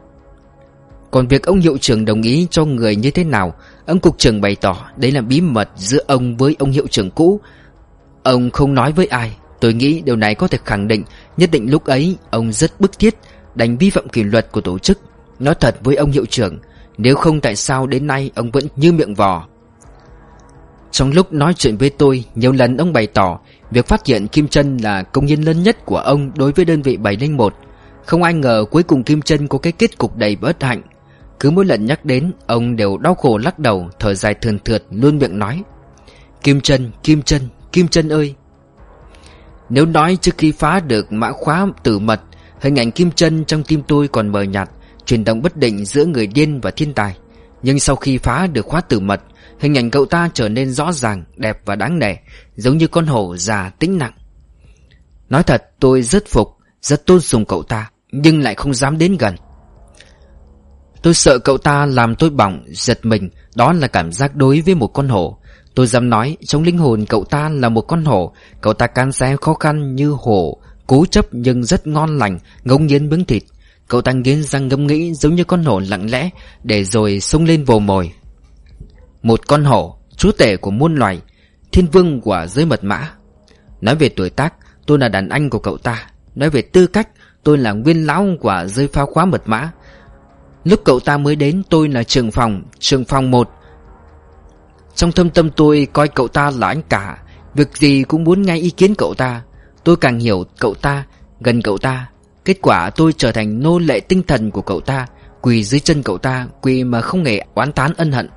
Còn việc ông hiệu trưởng đồng ý cho người như thế nào, ông cục trưởng bày tỏ đấy là bí mật giữa ông với ông hiệu trưởng cũ. Ông không nói với ai. Tôi nghĩ điều này có thể khẳng định nhất định lúc ấy ông rất bức thiết, đành vi phạm kỷ luật của tổ chức. Nói thật với ông hiệu trưởng, nếu không tại sao đến nay ông vẫn như miệng vò. Trong lúc nói chuyện với tôi, nhiều lần ông bày tỏ việc phát hiện Kim Trân là công hiến lớn nhất của ông đối với đơn vị bảy không một. Không ai ngờ cuối cùng Kim Trân có cái kết cục đầy bất hạnh. Cứ mỗi lần nhắc đến, ông đều đau khổ lắc đầu, thở dài thườn thượt, luôn miệng nói: Kim Trân, Kim Trân, Kim Trân ơi. Nếu nói trước khi phá được mã khóa tử mật, hình ảnh Kim Trân trong tim tôi còn mờ nhạt, chuyển động bất định giữa người điên và thiên tài. Nhưng sau khi phá được khóa tử mật, hình ảnh cậu ta trở nên rõ ràng, đẹp và đáng nể, giống như con hổ già tĩnh lặng. Nói thật, tôi rất phục, rất tôn sùng cậu ta, nhưng lại không dám đến gần. Tôi sợ cậu ta làm tôi bỏng, giật mình. Đó là cảm giác đối với một con hổ. Tôi dám nói trong linh hồn cậu ta là một con hổ. Cậu ta cán xé khó khăn như hổ, cố chấp nhưng rất ngon lành, ngấu nghiến miếng thịt. Cậu ta nghiến răng ngẫm nghĩ giống như con hổ lặng lẽ, để rồi xông lên vồ mồi. Một con hổ, chúa tể của muôn loài, thiên vương của giới mật mã. Nói về tuổi tác, tôi là đàn anh của cậu ta. Nói về tư cách, tôi là nguyên lão của giới phá khóa mật mã. Lúc cậu ta mới đến, tôi là trưởng phòng, trưởng phòng một. Trong thâm tâm tôi coi cậu ta là anh cả, việc gì cũng muốn nghe ý kiến cậu ta. Tôi càng hiểu cậu ta, gần cậu ta. Kết quả tôi trở thành nô lệ tinh thần của cậu ta, quỳ dưới chân cậu ta, quỳ mà không hề oán tán ân hận.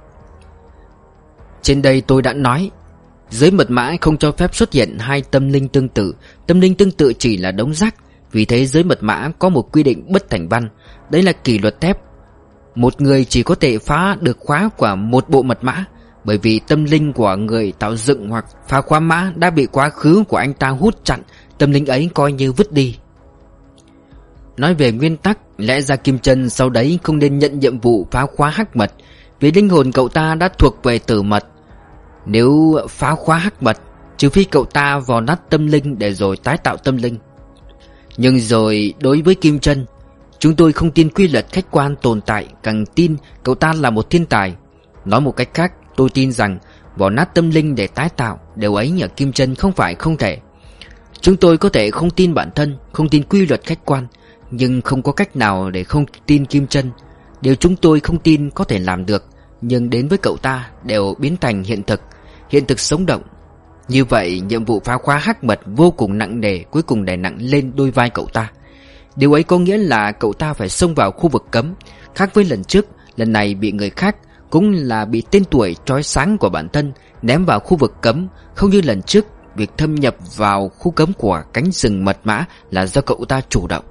Trên đây tôi đã nói, giới mật mã không cho phép xuất hiện hai tâm linh tương tự. Tâm linh tương tự chỉ là đống rác. Vì thế giới mật mã có một quy định bất thành văn. Đấy là kỷ luật thép. Một người chỉ có thể phá được khóa của một bộ mật mã, bởi vì tâm linh của người tạo dựng hoặc phá khóa mã đã bị quá khứ của anh ta hút chặn. Tâm linh ấy coi như vứt đi. Nói về nguyên tắc, lẽ ra Kim Trân sau đấy không nên nhận nhiệm vụ phá khóa hắc mật, vì linh hồn cậu ta đã thuộc về tử mật. Nếu phá khóa hắc mật, trừ phi cậu ta vò nát tâm linh để rồi tái tạo tâm linh. Nhưng rồi đối với Kim Trân, chúng tôi không tin quy luật khách quan tồn tại, càng tin cậu ta là một thiên tài. Nói một cách khác, tôi tin rằng vò nát tâm linh để tái tạo, điều ấy ở Kim Trân không phải không thể. Chúng tôi có thể không tin bản thân, không tin quy luật khách quan, nhưng không có cách nào để không tin Kim Trân. Điều chúng tôi không tin có thể làm được, nhưng đến với cậu ta đều biến thành hiện thực, hiện thực sống động. Như vậy nhiệm vụ phá khóa hắc mật vô cùng nặng nề cuối cùng đè nặng lên đôi vai cậu ta. Điều ấy có nghĩa là cậu ta phải xông vào khu vực cấm. Khác với lần trước, lần này bị người khác, cũng là bị tên tuổi chói sáng của bản thân ném vào khu vực cấm. Không như lần trước, việc thâm nhập vào khu cấm của cánh rừng mật mã là do cậu ta chủ động.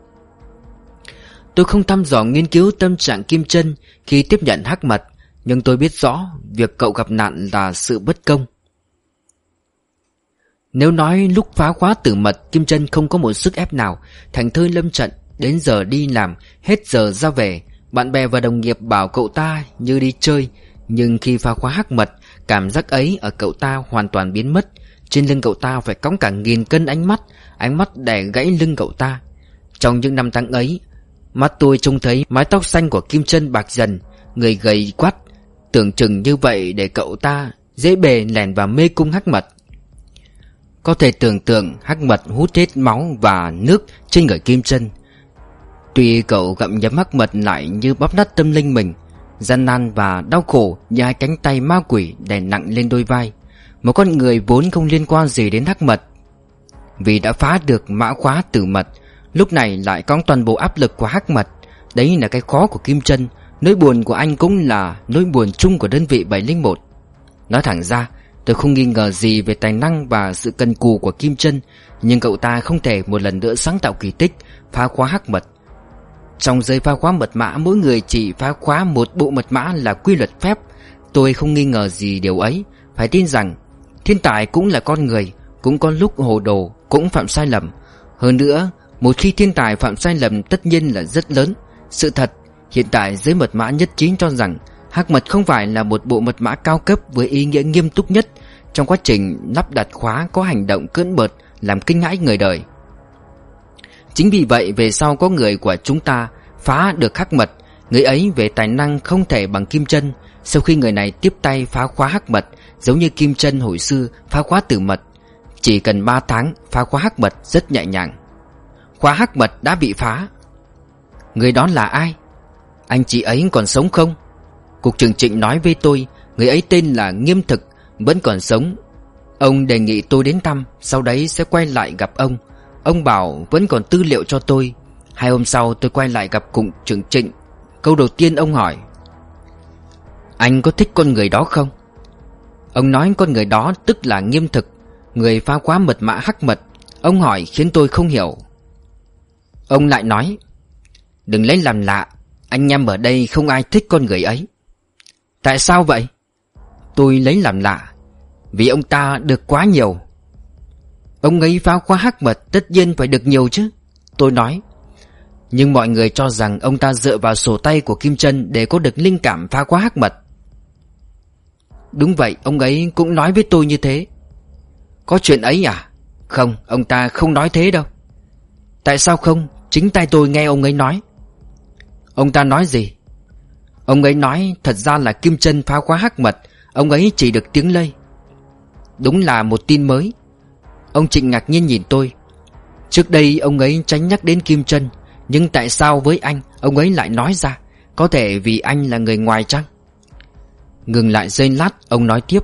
Tôi không thăm dò nghiên cứu tâm trạng Kim Trân khi tiếp nhận hắc mật, nhưng tôi biết rõ việc cậu gặp nạn là sự bất công. Nếu nói lúc phá khóa tử mật Kim Trân không có một sức ép nào, thành thơi lâm trận, đến giờ đi làm, hết giờ ra về, bạn bè và đồng nghiệp bảo cậu ta như đi chơi. Nhưng khi phá khóa hắc mật, cảm giác ấy ở cậu ta hoàn toàn biến mất. Trên lưng cậu ta phải cõng cả nghìn cân ánh mắt, ánh mắt đè gãy lưng cậu ta. Trong những năm tháng ấy, mắt tôi trông thấy mái tóc xanh của Kim Trân bạc dần, người gầy quắt, tưởng chừng như vậy để cậu ta dễ bề lẻn vào mê cung hắc mật. Có thể tưởng tượng hắc mật hút hết máu và nước trên người Kim Trân. Tuy cậu gặm nhấm hắc mật lại như bóp nát tâm linh mình, gian nan và đau khổ như hai cánh tay ma quỷ đè nặng lên đôi vai. Một con người vốn không liên quan gì đến hắc mật, vì đã phá được mã khóa tử mật, lúc này lại có toàn bộ áp lực của hắc mật. Đấy là cái khó của Kim Trân. Nỗi buồn của anh cũng là nỗi buồn chung của đơn vị bảy không một. Nói thẳng ra, tôi không nghi ngờ gì về tài năng và sự cần cù của Kim Trân, nhưng cậu ta không thể một lần nữa sáng tạo kỳ tích phá khóa hắc mật. Trong giới phá khóa mật mã, mỗi người chỉ phá khóa một bộ mật mã là quy luật phép. Tôi không nghi ngờ gì điều ấy. Phải tin rằng thiên tài cũng là con người, cũng có lúc hồ đồ, cũng phạm sai lầm. Hơn nữa, một khi thiên tài phạm sai lầm tất nhiên là rất lớn. Sự thật, hiện tại giới mật mã nhất trí cho rằng hắc mật không phải là một bộ mật mã cao cấp với ý nghĩa nghiêm túc nhất. Trong quá trình lắp đặt khóa có hành động cưỡng bợt làm kinh hãi người đời. Chính vì vậy về sau có người của chúng ta phá được hắc mật, người ấy về tài năng không thể bằng Kim Trân. Sau khi người này tiếp tay phá khóa hắc mật, giống như Kim Trân hồi xưa phá khóa tử mật, chỉ cần ba tháng phá khóa hắc mật rất nhẹ nhàng. Khóa hắc mật đã bị phá. Người đó là ai? Anh chị ấy còn sống không? Cục trưởng Trịnh nói với tôi, người ấy tên là Nghiêm Thực, vẫn còn sống. Ông đề nghị tôi đến thăm, sau đấy sẽ quay lại gặp ông. Ông bảo vẫn còn tư liệu cho tôi. Hai hôm sau tôi quay lại gặp cục trưởng Trịnh. Câu đầu tiên ông hỏi: anh có thích con người đó không? Ông nói con người đó tức là Nghiêm Thực, người phá khóa mật mã hắc mật. Ông hỏi khiến tôi không hiểu. Ông lại nói: đừng lấy làm lạ, anh em ở đây không ai thích con người ấy. Tại sao vậy? Tôi lấy làm lạ: vì ông ta được quá nhiều. Ông ấy phá khóa hắc mật tất nhiên phải được nhiều chứ. Tôi nói: nhưng mọi người cho rằng ông ta dựa vào sổ tay của Kim Trân để có được linh cảm phá khóa hắc mật. Đúng vậy, ông ấy cũng nói với tôi như thế. Có chuyện ấy à? Không, ông ta không nói thế đâu. Tại sao không? Chính tay tôi nghe ông ấy nói. Ông ta nói gì? Ông ấy nói thật ra là Kim Trân phá khóa hắc mật, ông ấy chỉ được tiếng lây. Đúng là một tin mới. Ông Trịnh ngạc nhiên nhìn tôi. Trước đây ông ấy tránh nhắc đến Kim Trân, nhưng tại sao với anh ông ấy lại nói ra? Có thể vì anh là người ngoài chăng? Ngừng lại giây lát, ông nói tiếp: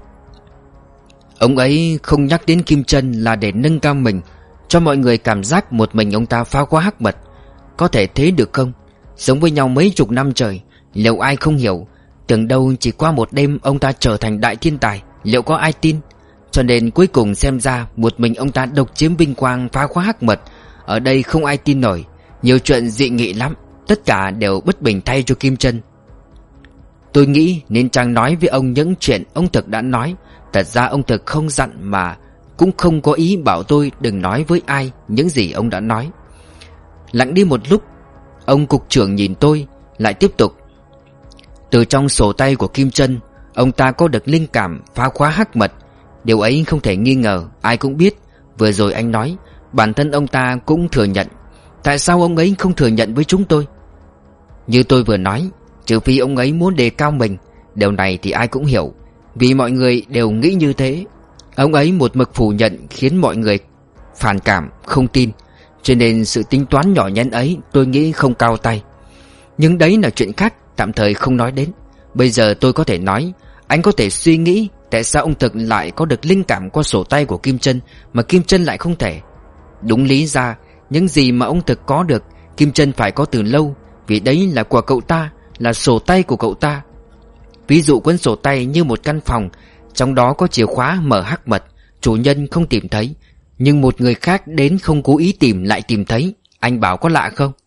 ông ấy không nhắc đến Kim Trân là để nâng cao mình, cho mọi người cảm giác một mình ông ta phá khóa hắc mật. Có thể thế được không? Sống với nhau mấy chục năm trời, liệu ai không hiểu? Tưởng đâu chỉ qua một đêm ông ta trở thành đại thiên tài, liệu có ai tin? Cho nên cuối cùng xem ra một mình ông ta độc chiếm vinh quang phá khóa hắc mật. Ở đây không ai tin nổi. Nhiều chuyện dị nghị lắm. Tất cả đều bất bình thay cho Kim Trân. Tôi nghĩ nên chàng nói với ông những chuyện ông Thực đã nói. Thật ra ông Thực không dặn mà cũng không có ý bảo tôi đừng nói với ai những gì ông đã nói. Lặng đi một lúc, ông cục trưởng nhìn tôi, lại tiếp tục: từ trong sổ tay của Kim Trân, ông ta có được linh cảm phá khóa hắc mật. Điều ấy không thể nghi ngờ, ai cũng biết. Vừa rồi anh nói, bản thân ông ta cũng thừa nhận. Tại sao ông ấy không thừa nhận với chúng tôi? Như tôi vừa nói, trừ phi ông ấy muốn đề cao mình. Điều này thì ai cũng hiểu, vì mọi người đều nghĩ như thế. Ông ấy một mực phủ nhận khiến mọi người phản cảm, không tin. Cho nên sự tính toán nhỏ nhắn ấy tôi nghĩ không cao tay. Nhưng đấy là chuyện khác, tạm thời không nói đến. Bây giờ tôi có thể nói, anh có thể suy nghĩ tại sao ông Thực lại có được linh cảm qua sổ tay của Kim Trân mà Kim Trân lại không thể. Đúng lý ra, những gì mà ông Thực có được, Kim Trân phải có từ lâu, vì đấy là của cậu ta, là sổ tay của cậu ta. Ví dụ cuốn sổ tay như một căn phòng, trong đó có chìa khóa mở hắc mật, chủ nhân không tìm thấy, nhưng một người khác đến không cố ý tìm lại tìm thấy. Anh bảo có lạ không?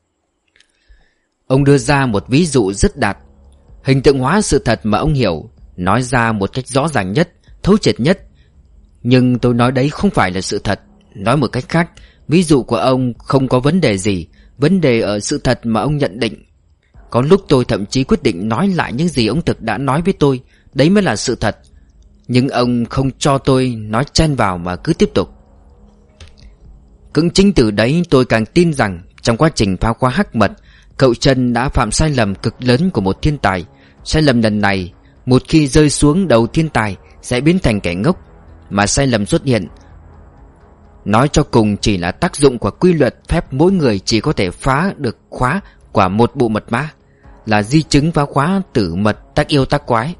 Ông đưa ra một ví dụ rất đạt, hình tượng hóa sự thật mà ông hiểu, nói ra một cách rõ ràng nhất, thấu triệt nhất. Nhưng tôi nói đấy không phải là sự thật. Nói một cách khác, ví dụ của ông không có vấn đề gì, vấn đề ở sự thật mà ông nhận định. Có lúc tôi thậm chí quyết định nói lại những gì ông Thực đã nói với tôi, đấy mới là sự thật. Nhưng ông không cho tôi nói chen vào mà cứ tiếp tục. Cũng chính từ đấy tôi càng tin rằng trong quá trình phá khóa hắc mật, cậu Trân đã phạm sai lầm cực lớn của một thiên tài. Sai lầm lần này, một khi rơi xuống đầu thiên tài, sẽ biến thành kẻ ngốc. Mà sai lầm xuất hiện, nói cho cùng chỉ là tác dụng của quy luật phép mỗi người chỉ có thể phá được khóa của một bộ mật mã, là di chứng phá khóa tử mật tác yêu tác quái.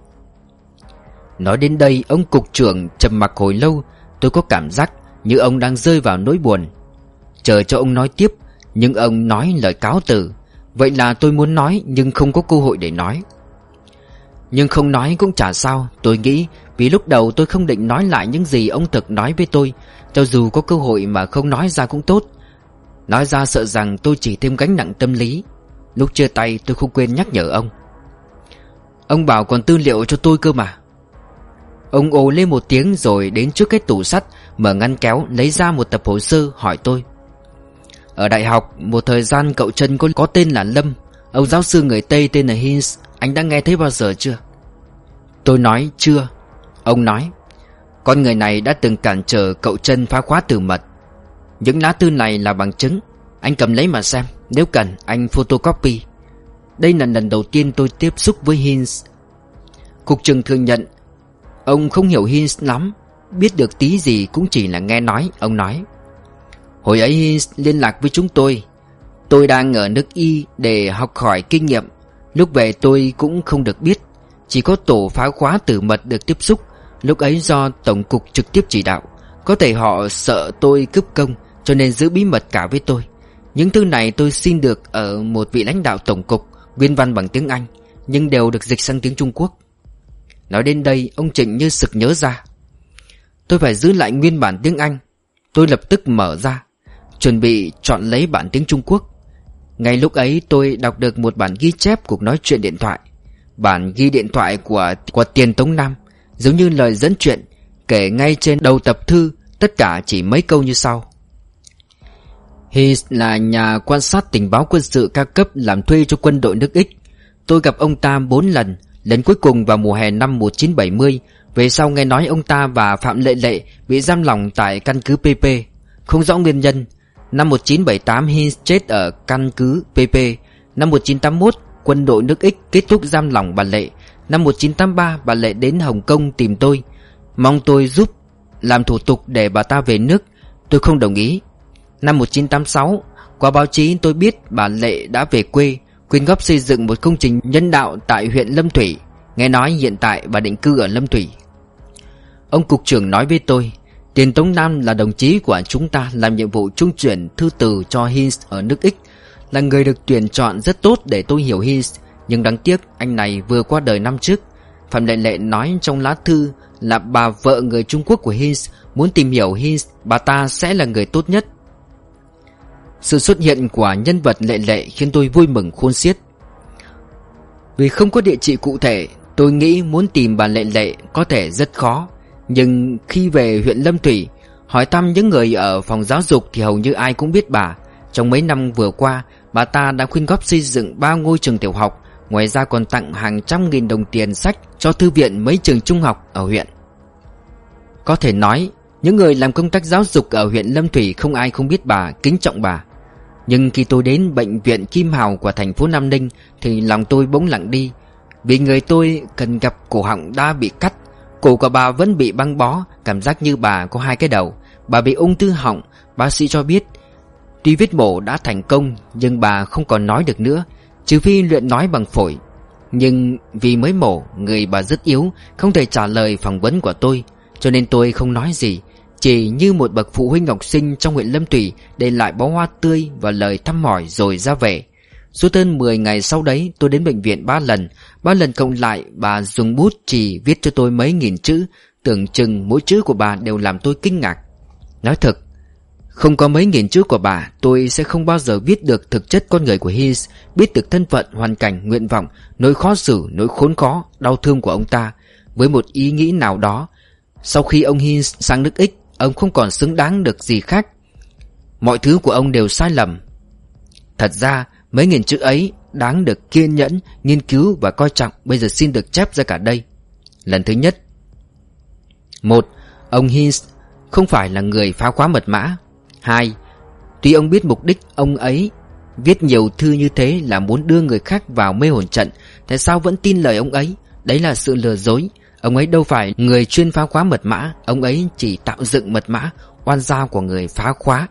Nói đến đây, ông cục trưởng trầm mặc hồi lâu. Tôi có cảm giác như ông đang rơi vào nỗi buồn, chờ cho ông nói tiếp. Nhưng ông nói lời cáo từ. Vậy là tôi muốn nói nhưng không có cơ hội để nói. Nhưng không nói cũng chả sao, tôi nghĩ, vì lúc đầu tôi không định nói lại những gì ông Thực nói với tôi. Cho dù có cơ hội mà không nói ra cũng tốt. Nói ra sợ rằng tôi chỉ thêm gánh nặng tâm lý. Lúc chia tay tôi không quên nhắc nhở ông. Ông bảo còn tư liệu cho tôi cơ mà. Ông ồ lên một tiếng rồi đến trước cái tủ sắt, mở ngăn kéo lấy ra một tập hồ sơ, hỏi tôi: ở đại học một thời gian cậu Trân có, có tên là Lâm. Ông giáo sư người Tây tên là Hinz, anh đã nghe thấy bao giờ chưa? Tôi nói chưa. Ông nói: con người này đã từng cản trở cậu Trân phá khóa tử mật. Những lá thư này là bằng chứng. Anh cầm lấy mà xem, nếu cần anh photocopy. Đây là lần đầu tiên tôi tiếp xúc với Hinz. Cục trưởng thừa nhận ông không hiểu Hinz lắm, biết được tí gì cũng chỉ là nghe nói. Ông nói: hồi ấy Hinz liên lạc với chúng tôi. Tôi đang ở nước Y để học hỏi kinh nghiệm. Lúc về tôi cũng không được biết, chỉ có tổ phá khóa tử mật được tiếp xúc. Lúc ấy do Tổng cục trực tiếp chỉ đạo. Có thể họ sợ tôi cướp công cho nên giữ bí mật cả với tôi. Những thư này tôi xin được ở một vị lãnh đạo Tổng cục, nguyên văn bằng tiếng Anh, nhưng đều được dịch sang tiếng Trung Quốc. Nói đến đây ông Trịnh như sực nhớ ra. Tôi phải giữ lại nguyên bản tiếng Anh. Tôi lập tức mở ra, chuẩn bị chọn lấy bản tiếng Trung Quốc. Ngay lúc ấy tôi đọc được một bản ghi chép cuộc nói chuyện điện thoại. Bản ghi điện thoại của, của Tiền Tống Nam, giống như lời dẫn chuyện, kể ngay trên đầu tập thư, tất cả chỉ mấy câu như sau. Hayes là nhà quan sát tình báo quân sự cao cấp làm thuê cho quân đội nước X. Tôi gặp ông ta bốn lần, lần cuối cùng vào mùa hè năm một nghìn chín trăm bảy mươi. Về sau nghe nói ông ta và Phạm Lệ Lệ bị giam lỏng tại căn cứ pê pê, không rõ nguyên nhân. Năm một nghìn chín trăm bảy mươi tám Hayes chết ở căn cứ pê pê. Năm một nghìn chín trăm tám mươi mốt quân đội nước X kết thúc giam lỏng bà Lệ. Năm một nghìn chín trăm tám mươi ba bà Lệ đến Hồng Kông tìm tôi, mong tôi giúp làm thủ tục để bà ta về nước. Tôi không đồng ý. Năm một nghìn chín trăm tám mươi sáu, qua báo chí tôi biết bà Lệ đã về quê, quyên góp xây dựng một công trình nhân đạo tại huyện Lâm Thủy. Nghe nói hiện tại bà định cư ở Lâm Thủy. Ông cục trưởng nói với tôi, Tiền Tống Nam là đồng chí của chúng ta làm nhiệm vụ trung chuyển thư từ cho Hayes ở nước X, là người được tuyển chọn rất tốt để tôi hiểu Hayes. Nhưng đáng tiếc anh này vừa qua đời năm trước. Phạm Lệ Lệ nói trong lá thư là bà vợ người Trung Quốc của Hayes muốn tìm hiểu Hayes, bà ta sẽ là người tốt nhất. Sự xuất hiện của nhân vật Lệ Lệ khiến tôi vui mừng khôn xiết. Vì không có địa chỉ cụ thể, tôi nghĩ muốn tìm bà Lệ Lệ có thể rất khó. Nhưng khi về huyện Lâm Thủy, hỏi thăm những người ở phòng giáo dục thì hầu như ai cũng biết bà. Trong mấy năm vừa qua, bà ta đã quyên góp xây dựng ba ngôi trường tiểu học, ngoài ra còn tặng hàng trăm nghìn đồng tiền sách cho thư viện mấy trường trung học ở huyện. Có thể nói, những người làm công tác giáo dục ở huyện Lâm Thủy không ai không biết bà, kính trọng bà. Nhưng khi tôi đến bệnh viện Kim Hào của thành phố Nam Ninh thì lòng tôi bỗng lặng đi. Vì người tôi cần gặp cổ họng đã bị cắt, cổ của bà vẫn bị băng bó, cảm giác như bà có hai cái đầu. Bà bị ung thư họng, bác sĩ cho biết. Tuy vết mổ đã thành công nhưng bà không còn nói được nữa, trừ phi luyện nói bằng phổi. Nhưng vì mới mổ, người bà rất yếu, không thể trả lời phỏng vấn của tôi, cho nên tôi không nói gì, chỉ như một bậc phụ huynh học sinh trong huyện Lâm Thủy để lại bó hoa tươi và lời thăm hỏi rồi ra về. Suốt hơn mười ngày sau đấy tôi đến bệnh viện ba lần. Ba lần cộng lại bà dùng bút chì viết cho tôi mấy nghìn chữ. Tưởng chừng mỗi chữ của bà đều làm tôi kinh ngạc. Nói thật, không có mấy nghìn chữ của bà, tôi sẽ không bao giờ viết được thực chất con người của Hayes, biết được thân phận, hoàn cảnh, nguyện vọng, nỗi khó xử, nỗi khốn khó, đau thương của ông ta. Với một ý nghĩ nào đó, sau khi ông Hayes sang nước X, ông không còn xứng đáng được gì khác. Mọi thứ của ông đều sai lầm. Thật ra mấy nghìn chữ ấy đáng được kiên nhẫn, nghiên cứu và coi trọng. Bây giờ xin được chép ra cả đây. Lần thứ nhất, một. Ông Hayes không phải là người phá khóa mật mã. Hai. Tuy ông biết mục đích ông ấy viết nhiều thư như thế là muốn đưa người khác vào mê hồn trận, tại sao vẫn tin lời ông ấy? Đấy là sự lừa dối. Ông ấy đâu phải người chuyên phá khóa mật mã, ông ấy chỉ tạo dựng mật mã, oan gia của người phá khóa.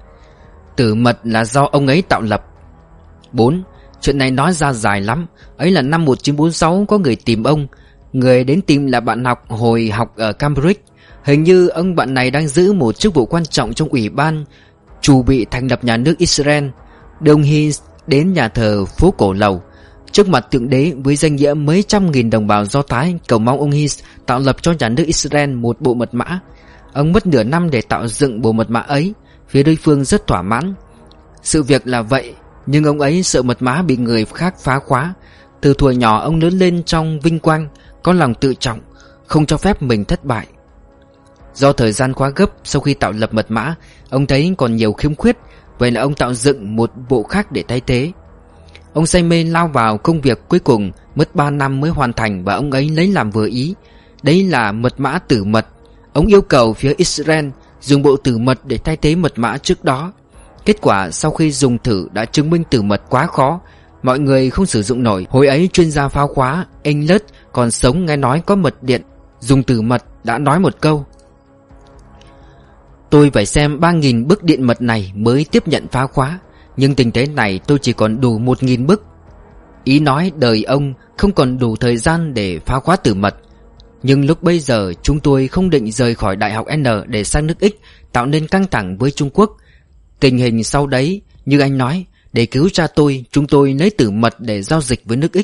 Tử mật là do ông ấy tạo lập. Bốn. Chuyện này nói ra dài lắm. Ấy là năm một nghìn chín trăm bốn mươi sáu có người tìm ông. Người đến tìm là bạn học hồi học ở Cambridge. Hình như ông bạn này đang giữ một chức vụ quan trọng trong ủy ban chủ bị thành lập nhà nước Israel. Đưa ông Hayes đến nhà thờ phố cổ Lầu, trước mặt tượng đế với danh nghĩa mấy trăm nghìn đồng bào Do Thái, cầu mong ông Hayes tạo lập cho nhà nước Israel một bộ mật mã. Ông mất nửa năm để tạo dựng bộ mật mã ấy. Phía đối phương rất thỏa mãn. Sự việc là vậy, nhưng ông ấy sợ mật mã bị người khác phá khóa. Từ thuở nhỏ ông lớn lên trong vinh quang, có lòng tự trọng, không cho phép mình thất bại. Do thời gian quá gấp, sau khi tạo lập mật mã, ông thấy còn nhiều khiếm khuyết, vậy là ông tạo dựng một bộ khác để thay thế. Ông say mê lao vào công việc, cuối cùng mất ba năm mới hoàn thành và ông ấy lấy làm vừa ý. Đấy là mật mã tử mật. Ông yêu cầu phía Israel dùng bộ tử mật để thay thế mật mã trước đó. Kết quả sau khi dùng thử đã chứng minh tử mật quá khó, mọi người không sử dụng nổi. Hồi ấy chuyên gia phá khóa Englert còn sống nghe nói có mật điện dùng tử mật đã nói một câu: tôi phải xem ba nghìn bức điện mật này mới tiếp nhận phá khóa, nhưng tình thế này tôi chỉ còn đủ một nghìn bức. Ý nói đời ông không còn đủ thời gian để phá khóa tử mật. Nhưng lúc bây giờ chúng tôi không định rời khỏi Đại học N để sang nước X, tạo nên căng thẳng với Trung Quốc. Tình hình sau đấy, như anh nói, để cứu cha tôi, chúng tôi lấy tử mật để giao dịch với nước X.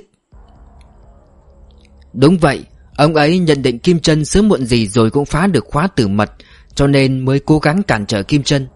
Đúng vậy, ông ấy nhận định Kim Trân sớm muộn gì rồi cũng phá được khóa tử mật, cho nên mới cố gắng cản trở Kim Trân.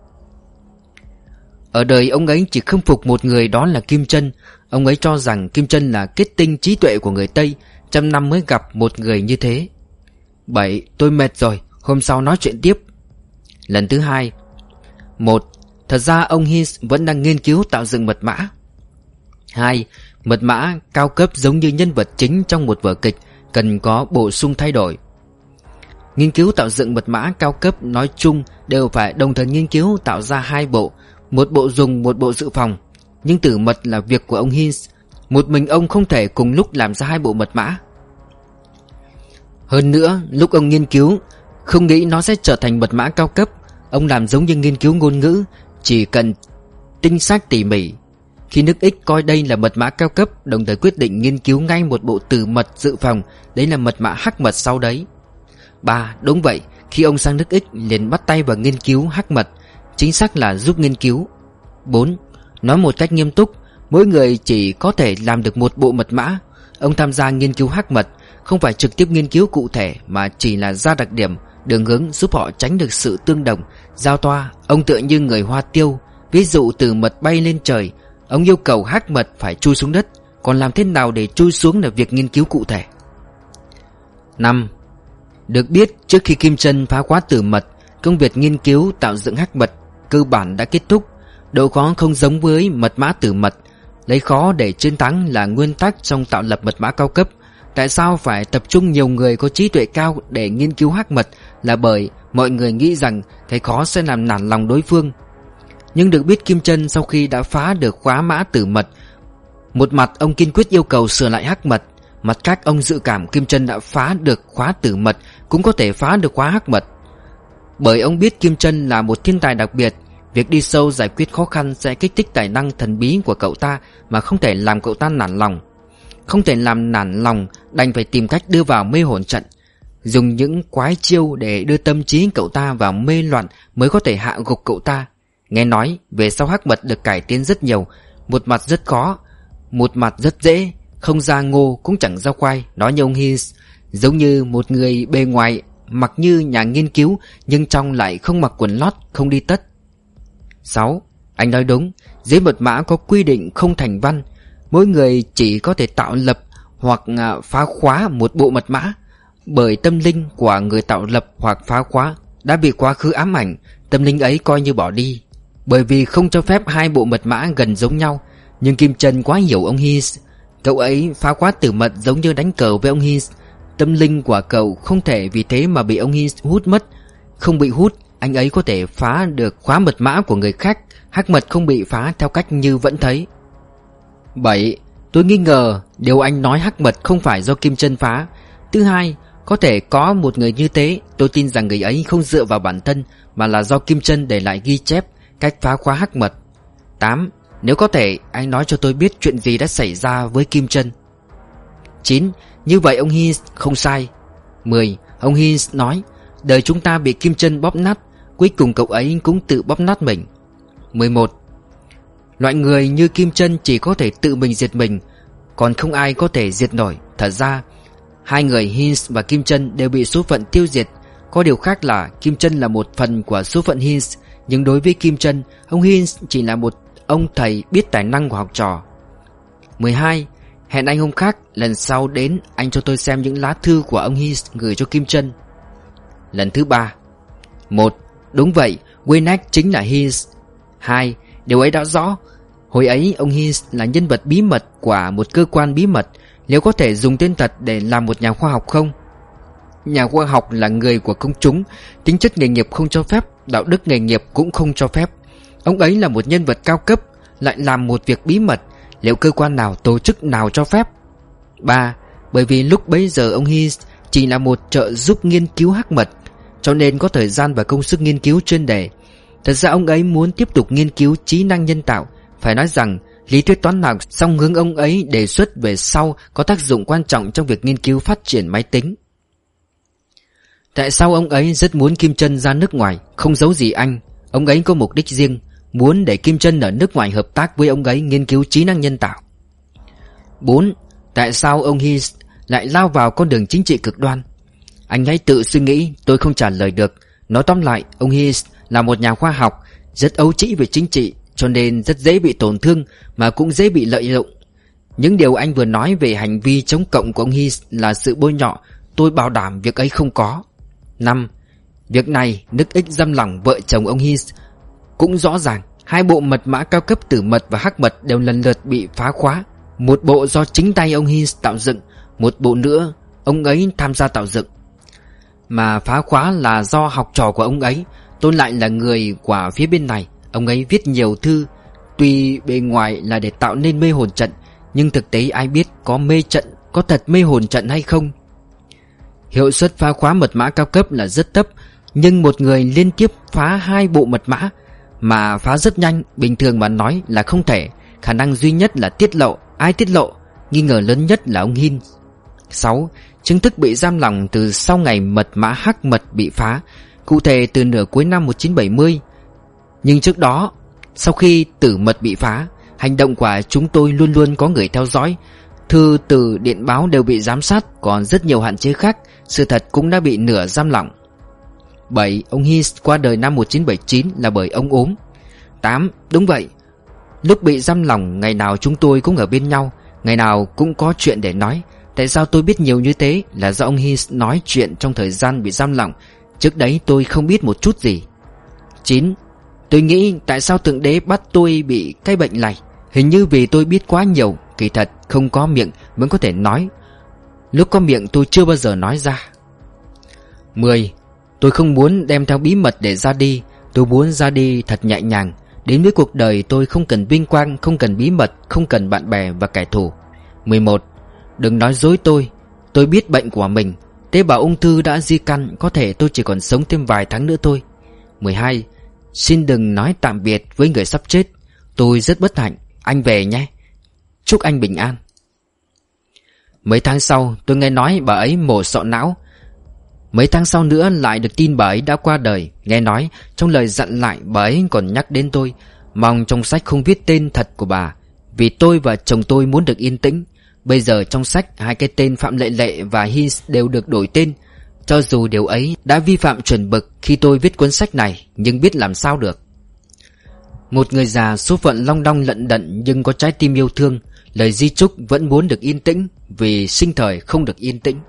Ở đời ông ấy chỉ khâm phục một người, đó là Kim Trân. Ông ấy cho rằng Kim Trân là kết tinh trí tuệ của người Tây, trăm năm mới gặp một người như thế. Bảy, tôi mệt rồi, hôm sau nói chuyện tiếp. Lần thứ hai. Một, thật ra ông Hins vẫn đang nghiên cứu tạo dựng mật mã. Hai, mật mã cao cấp giống như nhân vật chính trong một vở kịch, cần có bổ sung thay đổi. Nghiên cứu tạo dựng mật mã cao cấp nói chung đều phải đồng thời nghiên cứu tạo ra hai bộ, một bộ dùng, một bộ dự phòng. Nhưng tử mật là việc của ông Hins, một mình ông không thể cùng lúc làm ra hai bộ mật mã. Hơn nữa, lúc ông nghiên cứu, không nghĩ nó sẽ trở thành mật mã cao cấp. Ông làm giống như nghiên cứu ngôn ngữ, chỉ cần tinh xác tỉ mỉ. Khi nước X coi đây là mật mã cao cấp, đồng thời quyết định nghiên cứu ngay một bộ tử mật dự phòng, đấy là mật mã hắc mật sau đấy. Ba, đúng vậy, khi ông sang nước X liền bắt tay vào nghiên cứu hắc mật, chính xác là giúp nghiên cứu. Bốn, nói một cách nghiêm túc, mỗi người chỉ có thể làm được một bộ mật mã. Ông tham gia nghiên cứu hắc mật, không phải trực tiếp nghiên cứu cụ thể mà chỉ là ra đặc điểm, đường hướng giúp họ tránh được sự tương đồng, giao toa. Ông tựa như người hoa tiêu, ví dụ từ mật bay lên trời, ông yêu cầu hắc mật phải chui xuống đất, còn làm thế nào để chui xuống là việc nghiên cứu cụ thể. Năm, được biết trước khi Kim Trân phá khóa tử mật, công việc nghiên cứu tạo dựng hắc mật cơ bản đã kết thúc. Độ khó không giống với mật mã tử mật, lấy khó để chiến thắng là nguyên tắc trong tạo lập mật mã cao cấp. Tại sao phải tập trung nhiều người có trí tuệ cao để nghiên cứu hắc mật, là bởi mọi người nghĩ rằng cái khó sẽ làm nản lòng đối phương. Nhưng được biết Kim Trân sau khi đã phá được khóa mã tử mật, một mặt ông kiên quyết yêu cầu sửa lại hắc mật, mặt khác ông dự cảm Kim Trân đã phá được khóa tử mật cũng có thể phá được khóa hắc mật. Bởi ông biết Kim Trân là một thiên tài đặc biệt, việc đi sâu giải quyết khó khăn sẽ kích thích tài năng thần bí của cậu ta mà không thể làm cậu ta nản lòng. Không thể làm nản lòng, đành phải tìm cách đưa vào mê hồn trận, dùng những quái chiêu để đưa tâm trí cậu ta vào mê loạn mới có thể hạ gục cậu ta. Nghe nói về sau hắc mật được cải tiến rất nhiều, một mặt rất khó, một mặt rất dễ, không ra ngô cũng chẳng ra khoai, nói như ông Hins, giống như một người bề ngoài mặc như nhà nghiên cứu nhưng trong lại không mặc quần lót, không đi tất. Sáu, anh nói đúng, dưới mật mã có quy định không thành văn, mỗi người chỉ có thể tạo lập hoặc phá khóa một bộ mật mã. Bởi tâm linh của người tạo lập hoặc phá khóa đã bị quá khứ ám ảnh, tâm linh ấy coi như bỏ đi, bởi vì không cho phép hai bộ mật mã gần giống nhau. Nhưng Kim Trân quá hiểu ông Hins, cậu ấy phá khóa tử mật giống như đánh cờ với ông Hins. Tâm linh của cậu không thể vì thế mà bị ông Hins hút mất. Không bị hút, anh ấy có thể phá được khóa mật mã của người khác, hắc mật không bị phá theo cách như vẫn thấy. Bảy, tôi nghi ngờ điều anh nói hắc mật không phải do Kim Trân phá. Thứ hai, có thể có một người như thế, tôi tin rằng người ấy không dựa vào bản thân mà là do Kim Trân để lại ghi chép cách phá khóa hắc mật. Tám, nếu có thể anh nói cho tôi biết chuyện gì đã xảy ra với Kim Trân. Chín, như vậy ông Hins không sai. Mười, ông Hins nói đời chúng ta bị Kim Trân bóp nát, cuối cùng cậu ấy cũng tự bóp nát mình. Mười một, loại người như Kim Trân chỉ có thể tự mình diệt mình, còn không ai có thể diệt nổi. Thật ra hai người Hins và Kim Trân đều bị số phận tiêu diệt. Có điều khác là Kim Trân là một phần của số phận Hins, nhưng đối với Kim Trân, ông Hins chỉ là một ông thầy biết tài năng của học trò. Mười hai, hẹn anh hôm khác, lần sau đến anh cho tôi xem những lá thư của ông Hins gửi cho Kim Trân. Lần thứ ba. Một, đúng vậy, Winnack chính là Hins. Hai, điều ấy đã rõ. Hồi ấy ông Hins là nhân vật bí mật của một cơ quan bí mật. Liệu có thể dùng tên thật để làm một nhà khoa học không? Nhà khoa học là người của công chúng, tính chất nghề nghiệp không cho phép, đạo đức nghề nghiệp cũng không cho phép. Ông ấy là một nhân vật cao cấp, lại làm một việc bí mật. Liệu cơ quan nào, tổ chức nào cho phép? Ba, bởi vì lúc bấy giờ ông Hins chỉ là một trợ giúp nghiên cứu hắc mật, cho nên có thời gian và công sức nghiên cứu chuyên đề. Thật ra ông ấy muốn tiếp tục nghiên cứu trí năng nhân tạo. Phải nói rằng lý thuyết toán học song hướng ông ấy đề xuất về sau có tác dụng quan trọng trong việc nghiên cứu phát triển máy tính. Tại sao ông ấy rất muốn Kim Trân ra nước ngoài? Không giấu gì anh, ông ấy có mục đích riêng, muốn để Kim Trân ở nước ngoài hợp tác với ông ấy nghiên cứu trí năng nhân tạo. Bốn. Tại sao ông Hayes lại lao vào con đường chính trị cực đoan? Anh hãy tự suy nghĩ, tôi không trả lời được. Nói tóm lại, ông Hayes là một nhà khoa học rất ấu trĩ về chính trị, cho nên rất dễ bị tổn thương mà cũng dễ bị lợi dụng. Những điều anh vừa nói về hành vi chống cộng của ông Hayes là sự bôi nhọ, tôi bảo đảm việc ấy không có. Năm. Việc này nức ích giam lỏng vợ chồng ông Hayes cũng rõ ràng. Hai bộ mật mã cao cấp tử mật và hắc mật đều lần lượt bị phá khóa. Một bộ do chính tay ông Hayes tạo dựng, một bộ nữa ông ấy tham gia tạo dựng. Mà phá khóa là do học trò của ông ấy. Tôi lại là người của phía bên này. Ông ấy viết nhiều thư, tuy bề ngoài là để tạo nên mê hồn trận, nhưng thực tế ai biết có mê trận, có thật mê hồn trận hay không. Hiệu suất phá khóa mật mã cao cấp là rất thấp, nhưng một người liên tiếp phá hai bộ mật mã mà phá rất nhanh, bình thường mà nói là không thể. Khả năng duy nhất là tiết lộ. Ai tiết lộ? Nghi ngờ lớn nhất là ông Hin. Sáu. Chính thức bị giam lỏng từ sau ngày mật mã hắc mật bị phá, cụ thể từ nửa cuối năm một nghìn chín trăm bảy mươi. Nhưng trước đó, sau khi tử mật bị phá, hành động của chúng tôi luôn luôn có người theo dõi. Thư từ điện báo đều bị giám sát, còn rất nhiều hạn chế khác. Sự thật cũng đã bị nửa giam lỏng. Bảy. Ông Hayes qua đời năm một nghìn chín trăm bảy mươi chín là bởi ông ốm. Tám. Đúng vậy, lúc bị giam lỏng ngày nào chúng tôi cũng ở bên nhau, ngày nào cũng có chuyện để nói. Tại sao tôi biết nhiều như thế? Là do ông Hayes nói chuyện trong thời gian bị giam lỏng. Trước đấy tôi không biết một chút gì. Chín. Tôi nghĩ tại sao Thượng Đế bắt tôi bị cái bệnh này? Hình như vì tôi biết quá nhiều. Kỳ thật không có miệng vẫn có thể nói, lúc có miệng tôi chưa bao giờ nói ra. Mười. Tôi không muốn đem theo bí mật để ra đi. Tôi muốn ra đi thật nhẹ nhàng. Đến với cuộc đời tôi không cần vinh quang, không cần bí mật, không cần bạn bè và kẻ thù. Mười một. Đừng nói dối tôi. Tôi biết bệnh của mình. Tế bào ung thư đã di căn, có thể tôi chỉ còn sống thêm vài tháng nữa thôi. Mười hai. Xin đừng nói tạm biệt với người sắp chết. Tôi rất bất hạnh. Anh về nhé. Chúc anh bình an. Mấy tháng sau tôi nghe nói bà ấy mổ sọ não. Mấy tháng sau nữa lại được tin bà ấy đã qua đời. Nghe nói trong lời dặn lại bà ấy còn nhắc đến tôi, mong trong sách không viết tên thật của bà, vì tôi và chồng tôi muốn được yên tĩnh. Bây giờ trong sách hai cái tên Phạm Lệ Lệ và Hayes đều được đổi tên. Cho dù điều ấy đã vi phạm chuẩn mực khi tôi viết cuốn sách này, nhưng biết làm sao được. Một người già số phận long đong lận đận nhưng có trái tim yêu thương. Lời di chúc vẫn muốn được yên tĩnh, vì sinh thời không được yên tĩnh.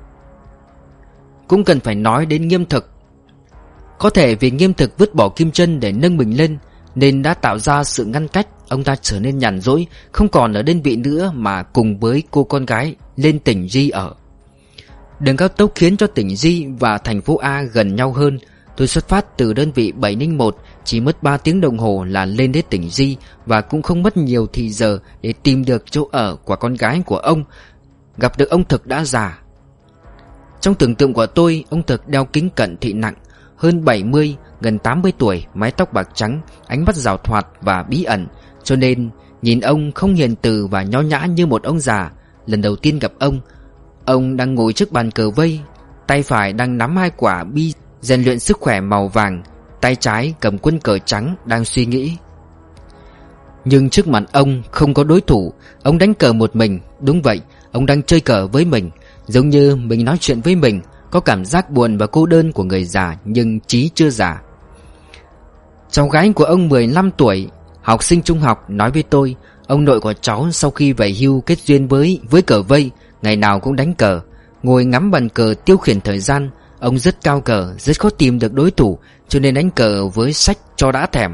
Cũng cần phải nói đến Nghiêm Thực. Có thể vì Nghiêm Thực vứt bỏ Kim Trân để nâng mình lên, nên đã tạo ra sự ngăn cách. Ông ta trở nên nhàn rỗi, không còn ở đơn vị nữa mà cùng với cô con gái lên tỉnh G ở. Đường cao tốc khiến cho tỉnh G và thành phố A gần nhau hơn. Tôi xuất phát từ đơn vị bảy không một, chỉ mất ba tiếng đồng hồ là lên đến tỉnh G, và cũng không mất nhiều thì giờ để tìm được chỗ ở của con gái của ông. Gặp được ông Thực đã già. Trong tưởng tượng của tôi, ông Thực đeo kính cận thị nặng, hơn bảy mươi, gần tám mươi tuổi, mái tóc bạc trắng, ánh mắt rào thoạt và bí ẩn, cho nên nhìn ông không hiền từ và nho nhã như một ông già. Lần đầu tiên gặp ông, ông đang ngồi trước bàn cờ vây, tay phải đang nắm hai quả bi rèn luyện sức khỏe màu vàng, tay trái cầm quân cờ trắng đang suy nghĩ. Nhưng trước mặt ông không có đối thủ. Ông đánh cờ một mình. Đúng vậy, ông đang chơi cờ với mình, giống như mình nói chuyện với mình. Có cảm giác buồn và cô đơn của người già nhưng trí chưa già. Cháu gái của ông mười lăm tuổi, học sinh trung học, nói với tôi ông nội của cháu sau khi về hưu kết duyên với với cờ vây, ngày nào cũng đánh cờ, ngồi ngắm bàn cờ tiêu khiển thời gian. Ông rất cao cờ, rất khó tìm được đối thủ, cho nên đánh cờ với sách cho đã thèm.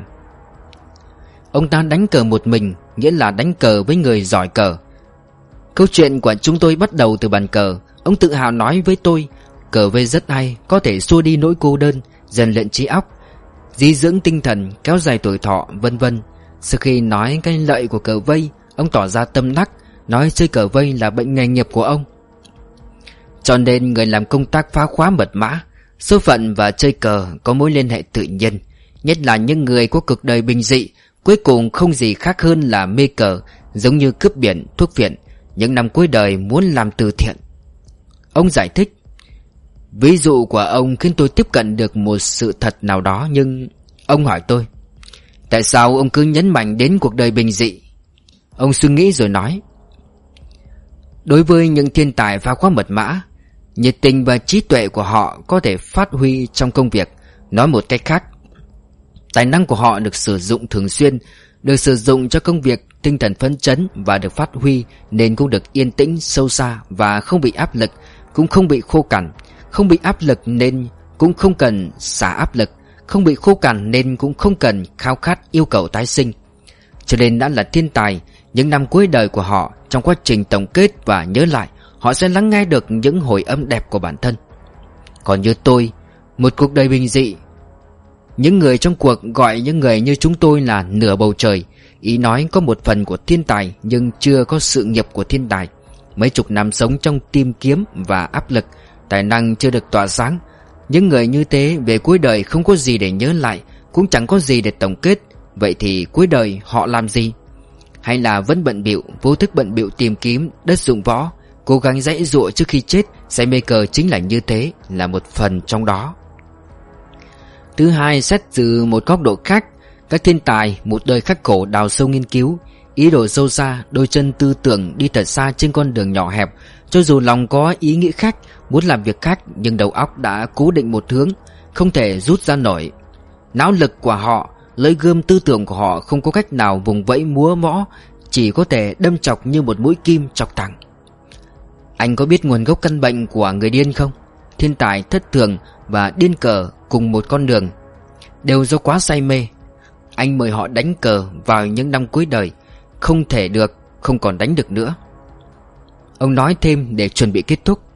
Ông ta đánh cờ một mình, nghĩa là đánh cờ với người giỏi cờ. Câu chuyện của chúng tôi bắt đầu từ bàn cờ. Ông tự hào nói với tôi, cờ vây rất hay, có thể xua đi nỗi cô đơn, rèn luyện trí óc, dí dưỡng tinh thần, kéo dài tuổi thọ, vân vân. Sau khi nói cái lợi của cờ vây, ông tỏ ra tâm đắc, nói chơi cờ vây là bệnh nghề nghiệp của ông. Cho nên người làm công tác phá khóa mật mã, số phận và chơi cờ có mối liên hệ tự nhiên. Nhất là những người có cuộc đời bình dị, cuối cùng không gì khác hơn là mê cờ, giống như cướp biển, thuốc viện, những năm cuối đời muốn làm từ thiện. Ông giải thích, Ví dụ của ông khiến tôi tiếp cận được một sự thật nào đó. Nhưng ông hỏi tôi, tại sao ông cứ nhấn mạnh đến cuộc đời bình dị? Ông suy nghĩ rồi nói, đối với những thiên tài phá khóa mật mã, nhiệt tình và trí tuệ của họ có thể phát huy trong công việc. Nói một cách khác, tài năng của họ được sử dụng thường xuyên, được sử dụng cho công việc, tinh thần phấn chấn và được phát huy, nên cũng được yên tĩnh, sâu xa và không bị áp lực, cũng không bị khô cằn. Không bị áp lực nên cũng không cần xả áp lực, không bị khô cằn nên cũng không cần khao khát yêu cầu tái sinh. Cho nên đã là thiên tài, những năm cuối đời của họ, trong quá trình tổng kết và nhớ lại, họ sẽ lắng nghe được những hồi âm đẹp của bản thân. Còn như tôi, một cuộc đời bình dị, những người trong cuộc gọi những người như chúng tôi là nửa bầu trời. Ý nói có một phần của thiên tài nhưng chưa có sự nghiệp của thiên tài. Mấy chục năm sống trong tìm kiếm và áp lực, tài năng chưa được tỏa sáng. Những người như thế về cuối đời không có gì để nhớ lại, cũng chẳng có gì để tổng kết. Vậy thì cuối đời họ làm gì? Hay là vẫn bận bịu, vô thức bận bịu tìm kiếm đất dụng võ, cố gắng giãy giụa trước khi chết? Say mê cờ chính là như thế, là một phần trong đó. Thứ hai, xét từ một góc độ khác, các thiên tài một đời khắc khổ đào sâu nghiên cứu, ý đồ sâu xa, đôi chân tư tưởng đi thật xa trên con đường nhỏ hẹp. Cho dù lòng có ý nghĩ khác, muốn làm việc khác, nhưng đầu óc đã cố định một hướng, không thể rút ra nổi. Não lực của họ, lưỡi gươm tư tưởng của họ không có cách nào vùng vẫy múa mõ, chỉ có thể đâm chọc như một mũi kim chọc thẳng. Anh có biết nguồn gốc căn bệnh của người điên không? Thiên tài, thất thường và điên cờ cùng một con đường, đều do quá say mê. Anh mời họ đánh cờ vào những năm cuối đời, không thể được, không còn đánh được nữa. Ông nói thêm để chuẩn bị kết thúc.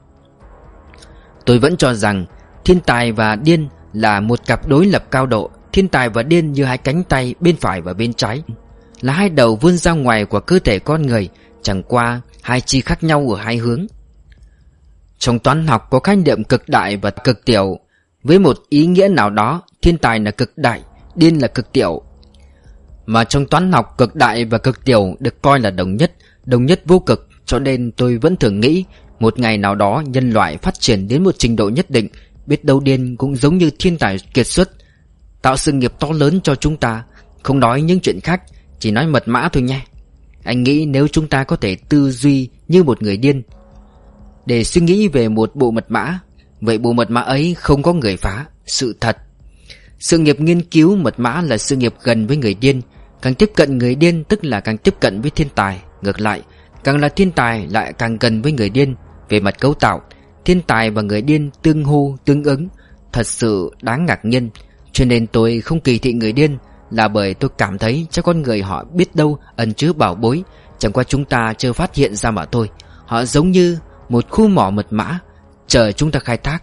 Tôi vẫn cho rằng thiên tài và điên là một cặp đối lập cao độ. Thiên tài và điên như hai cánh tay bên phải và bên trái, là hai đầu vươn ra ngoài của cơ thể con người, chẳng qua hai chi khác nhau ở hai hướng. Trong toán học có khái niệm cực đại và cực tiểu. Với một ý nghĩa nào đó, thiên tài là cực đại, điên là cực tiểu. Mà trong toán học, cực đại và cực tiểu được coi là đồng nhất, đồng nhất vô cực. Cho nên tôi vẫn thường nghĩ một ngày nào đó nhân loại phát triển đến một trình độ nhất định, biết đâu điên cũng giống như thiên tài kiệt xuất, tạo sự nghiệp to lớn cho chúng ta. Không nói những chuyện khác, chỉ nói mật mã thôi nhé. Anh nghĩ nếu chúng ta có thể tư duy như một người điên để suy nghĩ về một bộ mật mã, vậy bộ mật mã ấy không có người phá. Sự thật, sự nghiệp nghiên cứu mật mã là sự nghiệp gần với người điên. Càng tiếp cận người điên tức là càng tiếp cận với thiên tài. Ngược lại, càng là thiên tài lại càng gần với người điên. Về mặt cấu tạo, thiên tài và người điên tương hô tương ứng, thật sự đáng ngạc nhiên. Cho nên tôi không kỳ thị người điên, là bởi tôi cảm thấy chắc con người họ biết đâu ẩn chứa bảo bối, chẳng qua chúng ta chưa phát hiện ra mà thôi. Họ giống như một khu mỏ mật mã, chờ chúng ta khai thác.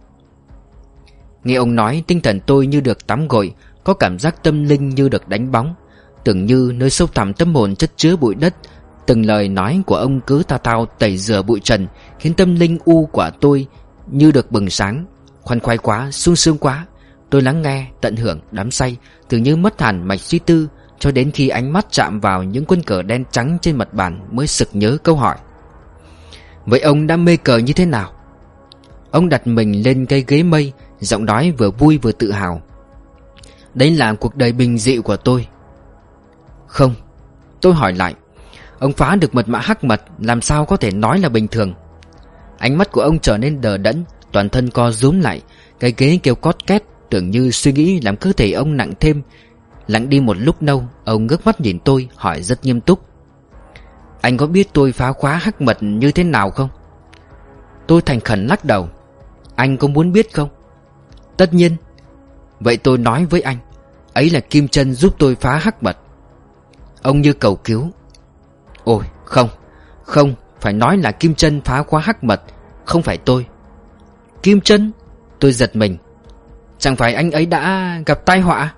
Nghe ông nói, tinh thần tôi như được tắm gội, có cảm giác tâm linh như được đánh bóng. Tưởng như nơi sâu thẳm tâm hồn chất chứa bụi đất. Từng lời nói của ông cứ thao thao tẩy rửa bụi trần, khiến tâm linh u của tôi như được bừng sáng. Khoan khoái quá, sung sướng quá. Tôi lắng nghe, tận hưởng, đắm say, tưởng như mất hẳn mạch suy tư, cho đến khi ánh mắt chạm vào những quân cờ đen trắng trên mặt bàn mới sực nhớ câu hỏi. Vậy ông đã mê cờ như thế nào? Ông đặt mình lên cây ghế mây, giọng nói vừa vui vừa tự hào. Đấy là cuộc đời bình dị của tôi. Không. Tôi hỏi lại. Ông phá được mật mã hắc mật, làm sao có thể nói là bình thường? Ánh mắt của ông trở nên đờ đẫn, toàn thân co rúm lại, cái ghế kêu cót két, tưởng như suy nghĩ làm cơ thể ông nặng thêm. Lặng đi một lúc lâu, ông ngước mắt nhìn tôi, hỏi rất nghiêm túc. Anh có biết tôi phá khóa hắc mật như thế nào không? Tôi thành khẩn lắc đầu. Anh có muốn biết không? Tất nhiên. Vậy tôi nói với anh, ấy là Kim Chân giúp tôi phá hắc mật. Ông như cầu cứu. Ôi không, không, phải nói là Kim Chân phá khóa hắc mật, không phải tôi. Kim Chân? Tôi giật mình. Chẳng phải anh ấy đã gặp tai họa?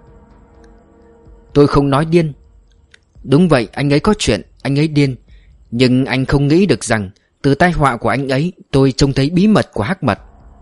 Tôi không nói điên. Đúng vậy, anh ấy có chuyện, anh ấy điên. Nhưng anh không nghĩ được rằng từ tai họa của anh ấy tôi trông thấy bí mật của hắc mật.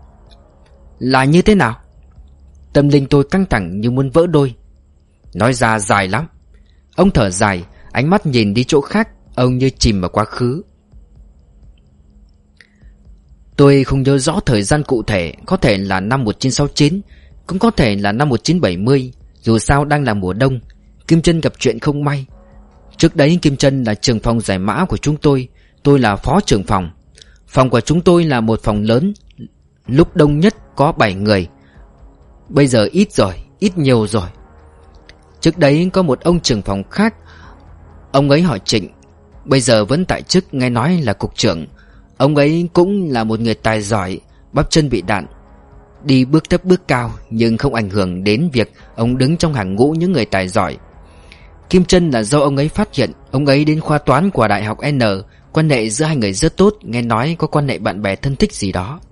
Là như thế nào? Tâm linh tôi căng thẳng như muốn vỡ đôi. Nói ra dài lắm. Ông thở dài, ánh mắt nhìn đi chỗ khác. Ông như chìm vào quá khứ. Tôi không nhớ rõ thời gian cụ thể, có thể là năm một nghìn chín trăm sáu mươi chín, cũng có thể là năm một nghìn chín trăm bảy mươi. Dù sao đang là mùa đông, Kim Trân gặp chuyện không may. Trước đấy Kim Trân là trưởng phòng giải mã của chúng tôi, tôi là phó trưởng phòng. Phòng của chúng tôi là một phòng lớn, lúc đông nhất có bảy người. Bây giờ ít rồi, ít nhiều rồi. Trước đấy có một ông trưởng phòng khác. Ông ấy họ Trịnh, bây giờ vẫn tại chức, nghe nói là cục trưởng. Ông ấy cũng là một người tài giỏi, bắp chân bị đạn, đi bước thấp bước cao, nhưng không ảnh hưởng đến việc ông đứng trong hàng ngũ những người tài giỏi. Kim Trân là do ông ấy phát hiện. Ông ấy đến khoa toán của Đại học N, quan hệ giữa hai người rất tốt, nghe nói có quan hệ bạn bè thân thích gì đó.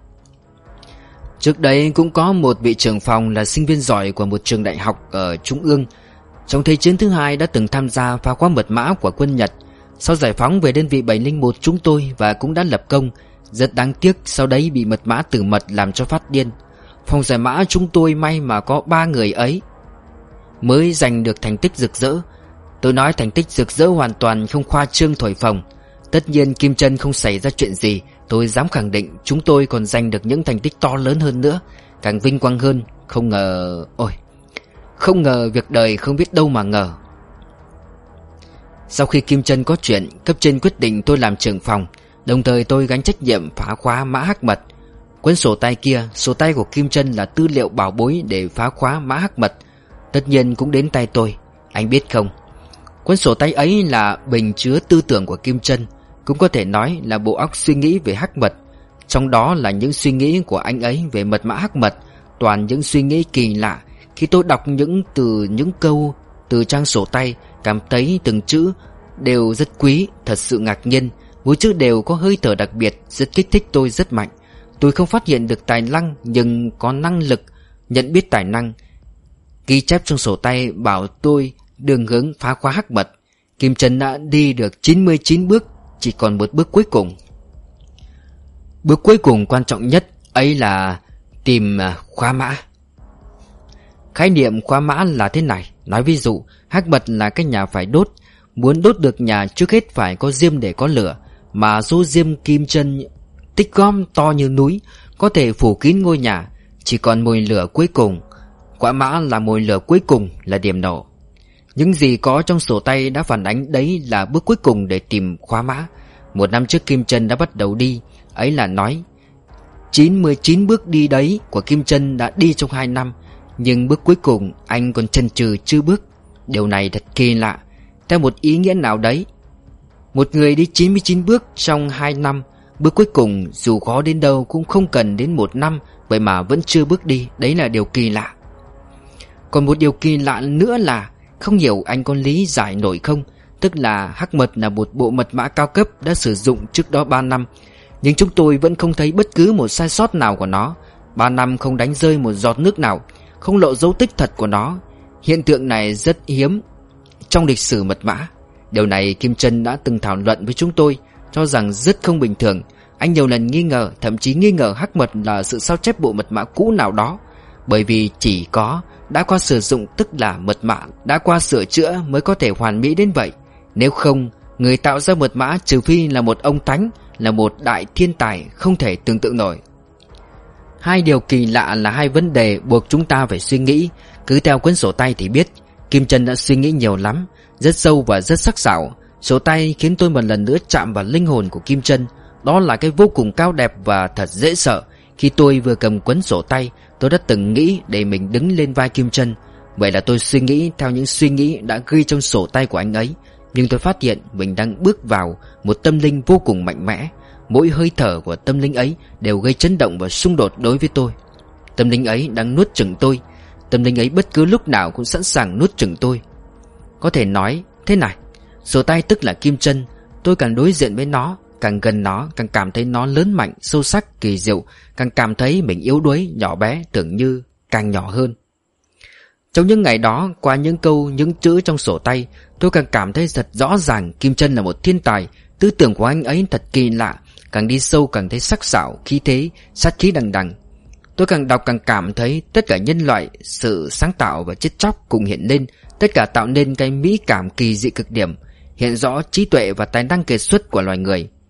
Trước đây cũng có một vị trưởng phòng là sinh viên giỏi của một trường đại học ở Trung ương. Trong Thế chiến thứ hai đã từng tham gia phá khóa mật mã của quân Nhật. Sau giải phóng về đơn vị bảy không một chúng tôi và cũng đã lập công. Rất đáng tiếc sau đấy bị mật mã tử mật làm cho phát điên. Phòng giải mã chúng tôi may mà có ba người ấy mới giành được thành tích rực rỡ. Tôi nói thành tích rực rỡ hoàn toàn không khoa trương thổi phồng. Tất nhiên Kim Trân không xảy ra chuyện gì, tôi dám khẳng định chúng tôi còn giành được những thành tích to lớn hơn nữa, càng vinh quang hơn. Không ngờ... Ôi, không ngờ việc đời không biết đâu mà ngờ. Sau khi Kim Trân có chuyện, cấp trên quyết định tôi làm trưởng phòng, đồng thời tôi gánh trách nhiệm phá khóa mã hắc mật. Cuốn sổ tay kia, sổ tay của Kim Trân là tư liệu bảo bối để phá khóa mã hắc mật, tất nhiên cũng đến tay tôi. Anh biết không, cuốn sổ tay ấy là bình chứa tư tưởng của Kim Trân, cũng có thể nói là bộ óc suy nghĩ về hắc mật. Trong đó là những suy nghĩ của anh ấy về mật mã hắc mật, toàn những suy nghĩ kỳ lạ. Khi tôi đọc những từ, những câu từ trang sổ tay, cảm thấy từng chữ đều rất quý, thật sự ngạc nhiên. Mỗi chữ đều có hơi thở đặc biệt, rất kích thích tôi rất mạnh. Tôi không phát hiện được tài năng, nhưng có năng lực nhận biết tài năng. Ghi chép trong sổ tay bảo tôi đường hướng phá khóa hắc mật. Kim Trân đã đi được chín mươi chín bước, chỉ còn một bước cuối cùng. Bước cuối cùng quan trọng nhất ấy là tìm khóa mã. Khái niệm khóa mã là thế này. Nói ví dụ, hắc mật là cái nhà phải đốt. Muốn đốt được nhà trước hết phải có diêm để có lửa. Mà số diêm Kim Trân tích gom to như núi, có thể phủ kín ngôi nhà. Chỉ còn mồi lửa cuối cùng. Khóa mã là mồi lửa cuối cùng, là điểm nổ. Những gì có trong sổ tay đã phản ánh đấy là bước cuối cùng để tìm khóa mã. Một năm trước Kim Trân đã bắt đầu đi. Ấy là nói chín mươi chín bước đi đấy của Kim Trân đã đi trong hai năm. Nhưng bước cuối cùng anh còn chần chừ chưa bước. Điều này thật kỳ lạ. Theo một ý nghĩa nào đấy, một người đi chín mươi chín bước trong hai năm, bước cuối cùng dù khó đến đâu cũng không cần đến một năm, vậy mà vẫn chưa bước đi. Đấy là điều kỳ lạ. Còn một điều kỳ lạ nữa là, không hiểu anh có lý giải nổi không, tức là hắc mật là một bộ mật mã cao cấp đã sử dụng trước đó ba năm, nhưng chúng tôi vẫn không thấy bất cứ một sai sót nào của nó. Ba năm không đánh rơi một giọt nước nào, không lộ dấu tích thật của nó. Hiện tượng này rất hiếm trong lịch sử mật mã. Điều này Kim Trân đã từng thảo luận với chúng tôi, cho rằng rất không bình thường. Anh nhiều lần nghi ngờ, thậm chí nghi ngờ hắc mật là sự sao chép bộ mật mã cũ nào đó, bởi vì chỉ có đã qua sử dụng, tức là mật mã đã qua sửa chữa mới có thể hoàn mỹ đến vậy. Nếu không, người tạo ra mật mã trừ phi là một ông thánh, là một đại thiên tài không thể tưởng tượng nổi. Hai điều kỳ lạ là hai vấn đề buộc chúng ta phải suy nghĩ. Cứ theo cuốn sổ tay thì biết Kim Trân đã suy nghĩ nhiều lắm, rất sâu và rất sắc sảo. Sổ tay khiến tôi một lần nữa chạm vào linh hồn của Kim Trân. Đó là cái vô cùng cao đẹp và thật dễ sợ. Khi tôi vừa cầm cuốn sổ tay, tôi đã từng nghĩ để mình đứng lên vai Kim Trân. Vậy là tôi suy nghĩ theo những suy nghĩ đã ghi trong sổ tay của anh ấy. Nhưng tôi phát hiện mình đang bước vào một tâm linh vô cùng mạnh mẽ. Mỗi hơi thở của tâm linh ấy đều gây chấn động và xung đột đối với tôi. Tâm linh ấy đang nuốt chửng tôi. Tâm linh ấy bất cứ lúc nào cũng sẵn sàng nuốt chửng tôi. Có thể nói thế này, sổ tay tức là Kim Trân. Tôi càng đối diện với nó, càng gần nó, càng cảm thấy nó lớn mạnh, sâu sắc, kỳ diệu. Càng cảm thấy mình yếu đuối, nhỏ bé, tưởng như càng nhỏ hơn. Trong những ngày đó, qua những câu, những chữ trong sổ tay, tôi càng cảm thấy thật rõ ràng Kim Trân là một thiên tài. Tư tưởng của anh ấy thật kỳ lạ. Càng đi sâu càng thấy sắc sảo, khí thế, sát khí đằng đằng. Tôi càng đọc càng cảm thấy tất cả nhân loại, sự sáng tạo và chết chóc cùng hiện lên, tất cả tạo nên cái mỹ cảm kỳ dị cực điểm, hiện rõ trí tuệ và tài năng kiệt xuất của loài người.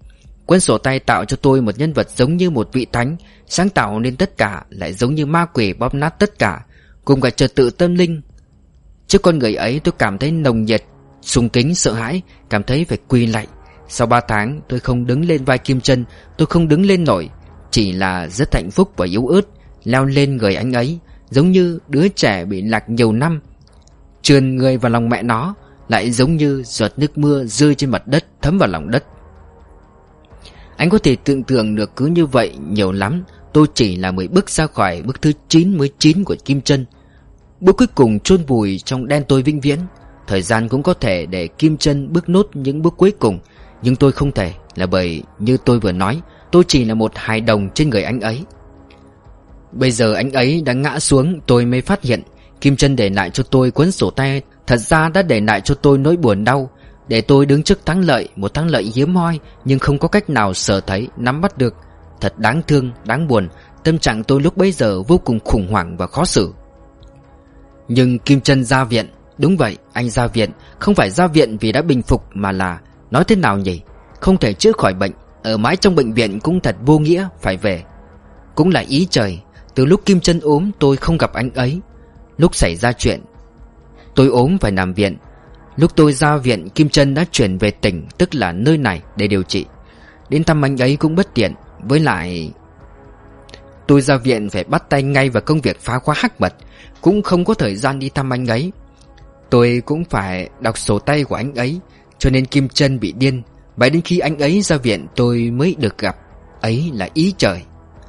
Cuốn sổ tay tạo cho tôi một nhân vật giống như một vị thánh, sáng tạo nên tất cả, lại giống như ma quỷ bóp nát tất cả, cùng cả trật tự tâm linh. Trước con người ấy tôi cảm thấy nồng nhiệt, sùng kính, sợ hãi, cảm thấy phải quỳ lạy. Sau ba tháng tôi không đứng lên vai Kim Chân, tôi không đứng lên nổi, chỉ là rất hạnh phúc và yếu ớt, leo lên người anh ấy, giống như đứa trẻ bị lạc nhiều năm, trườn người vào lòng mẹ nó, lại giống như giọt nước mưa rơi trên mặt đất thấm vào lòng đất. Anh có thể tưởng tượng được cứ như vậy nhiều lắm, tôi chỉ là mới bước ra khỏi bước thứ chín mươi chín của Kim Chân, bước cuối cùng chôn vùi trong đen tối vĩnh viễn. Thời gian cũng có thể để Kim Chân bước nốt những bước cuối cùng, nhưng tôi không thể, là bởi như tôi vừa nói, tôi chỉ là một hài đồng trên người anh ấy. Bây giờ anh ấy đã ngã xuống, tôi mới phát hiện Kim Chân để lại cho tôi cuốn sổ tay, thật ra đã để lại cho tôi nỗi buồn đau, để tôi đứng trước thắng lợi, một thắng lợi hiếm hoi nhưng không có cách nào sở thấy, nắm bắt được. Thật đáng thương, đáng buồn, tâm trạng tôi lúc bấy giờ vô cùng khủng hoảng và khó xử. Nhưng Kim Chân ra viện, đúng vậy, anh ra viện, không phải ra viện vì đã bình phục, mà là, nói thế nào nhỉ, không thể chữa khỏi bệnh, ở mãi trong bệnh viện cũng thật vô nghĩa, phải về. Cũng là ý trời, từ lúc Kim Chân ốm tôi không gặp anh ấy. Lúc xảy ra chuyện tôi ốm phải nằm viện, lúc tôi ra viện Kim Chân đã chuyển về tỉnh, tức là nơi này, để điều trị. Đến thăm anh ấy cũng bất tiện, với lại tôi ra viện phải bắt tay ngay vào công việc phá khóa hắc mật, cũng không có thời gian đi thăm anh ấy. Tôi cũng phải đọc sổ tay của anh ấy, cho nên Kim Chân bị điên. Vậy đến khi anh ấy ra viện tôi mới được gặp. Ấy là ý trời.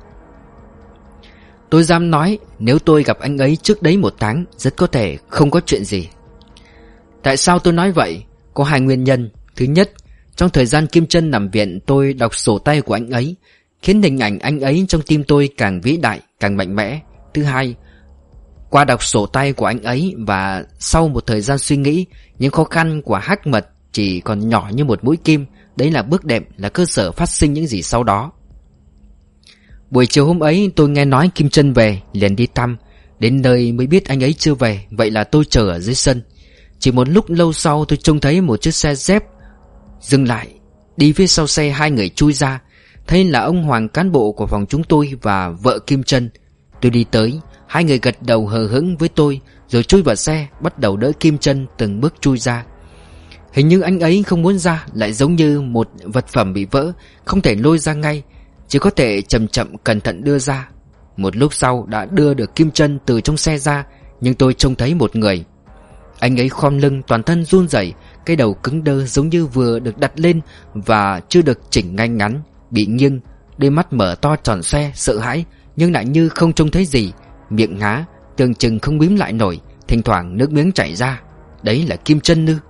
Tôi dám nói, nếu tôi gặp anh ấy trước đấy một tháng, rất có thể không có chuyện gì. Tại sao tôi nói vậy? Có hai nguyên nhân. Thứ nhất, trong thời gian Kim Chân nằm viện, tôi đọc sổ tay của anh ấy, khiến hình ảnh anh ấy trong tim tôi càng vĩ đại, càng mạnh mẽ. Thứ hai, qua đọc sổ tay của anh ấy và sau một thời gian suy nghĩ, những khó khăn của hắc mật chỉ còn nhỏ như một mũi kim. Đấy là bước đệm, là cơ sở phát sinh những gì sau đó. Buổi chiều hôm ấy tôi nghe nói Kim Chân về, liền đi thăm. Đến nơi mới biết anh ấy chưa về, vậy là tôi chờ ở dưới sân. Chỉ một lúc lâu sau tôi trông thấy một chiếc xe dép dừng lại, đi phía sau xe hai người chui ra. Thấy là ông Hoàng, cán bộ của phòng chúng tôi, và vợ Kim Chân. Tôi đi tới, hai người gật đầu hờ hững với tôi, rồi chui vào xe, bắt đầu đỡ Kim Chân từng bước chui ra. Hình như anh ấy không muốn ra, lại giống như một vật phẩm bị vỡ, không thể lôi ra ngay, chỉ có thể chậm chậm cẩn thận đưa ra. Một lúc sau đã đưa được Kim Chân từ trong xe ra, nhưng tôi trông thấy một người. Anh ấy khom lưng, toàn thân run rẩy, cái đầu cứng đơ giống như vừa được đặt lên và chưa được chỉnh ngay ngắn, bị nghiêng, đôi mắt mở to tròn xoe, sợ hãi nhưng lại như không trông thấy gì, miệng há, tưởng chừng không mím lại nổi, thỉnh thoảng nước miếng chảy ra. Đấy là Kim Chân ư?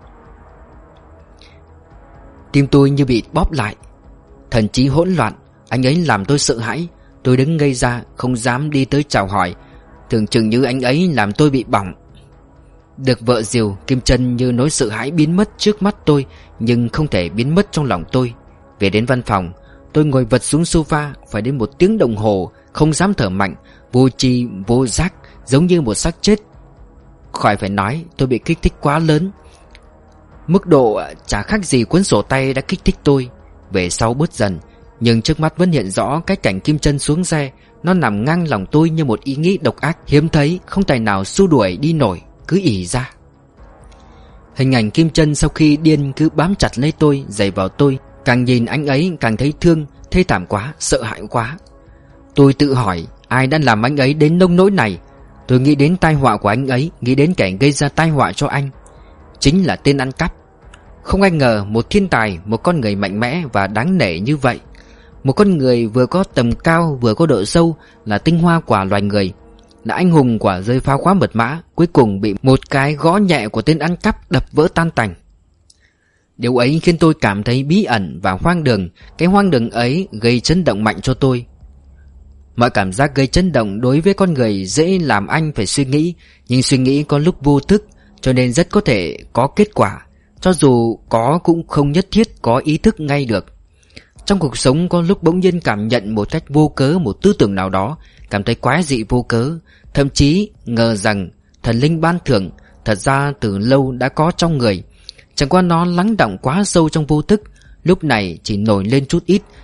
Tim tôi như bị bóp lại, thần trí hỗn loạn. Anh ấy làm tôi sợ hãi. Tôi đứng ngây ra, không dám đi tới chào hỏi, tưởng chừng như anh ấy làm tôi bị bỏng. Được vợ dìu, Kim Chân như nỗi sợ hãi biến mất trước mắt tôi, nhưng không thể biến mất trong lòng tôi. Về đến văn phòng, tôi ngồi vật xuống sofa, phải đến một tiếng đồng hồ, không dám thở mạnh, vô tri vô giác, giống như một xác chết. Khỏi phải nói, tôi bị kích thích quá lớn. Mức độ chả khác gì cuốn sổ tay đã kích thích tôi. Về sau bớt dần, nhưng trước mắt vẫn hiện rõ cái cảnh Kim Chân xuống xe. Nó nằm ngang lòng tôi như một ý nghĩ độc ác, hiếm thấy, không tài nào xua đuổi đi nổi, cứ ỉ ra. Hình ảnh Kim Chân sau khi điên cứ bám chặt lấy tôi, giày vào tôi. Càng nhìn anh ấy càng thấy thương, thê thảm quá, sợ hãi quá. Tôi tự hỏi, ai đã làm anh ấy đến nông nỗi này? Tôi nghĩ đến tai họa của anh ấy, nghĩ đến kẻ gây ra tai họa cho anh, chính là tên ăn cắp. Không ai ngờ một thiên tài, một con người mạnh mẽ và đáng nể như vậy, một con người vừa có tầm cao vừa có độ sâu, là tinh hoa của loài người, là anh hùng của giới phá khóa mật mã, cuối cùng bị một cái gõ nhẹ của tên ăn cắp đập vỡ tan tành. Điều ấy khiến tôi cảm thấy bí ẩn và hoang đường. Cái hoang đường ấy gây chấn động mạnh cho tôi. Mọi cảm giác gây chấn động đối với con người dễ làm anh phải suy nghĩ, nhưng suy nghĩ có lúc vô thức, cho nên rất có thể có kết quả, cho dù có cũng không nhất thiết có ý thức ngay được. Trong cuộc sống có lúc bỗng nhiên cảm nhận một cách vô cớ một tư tưởng nào đó, cảm thấy quái dị vô cớ, thậm chí ngờ rằng thần linh ban thưởng thật ra từ lâu đã có trong người, chẳng qua nó lắng đọng quá sâu trong vô thức, lúc này chỉ nổi lên chút ít,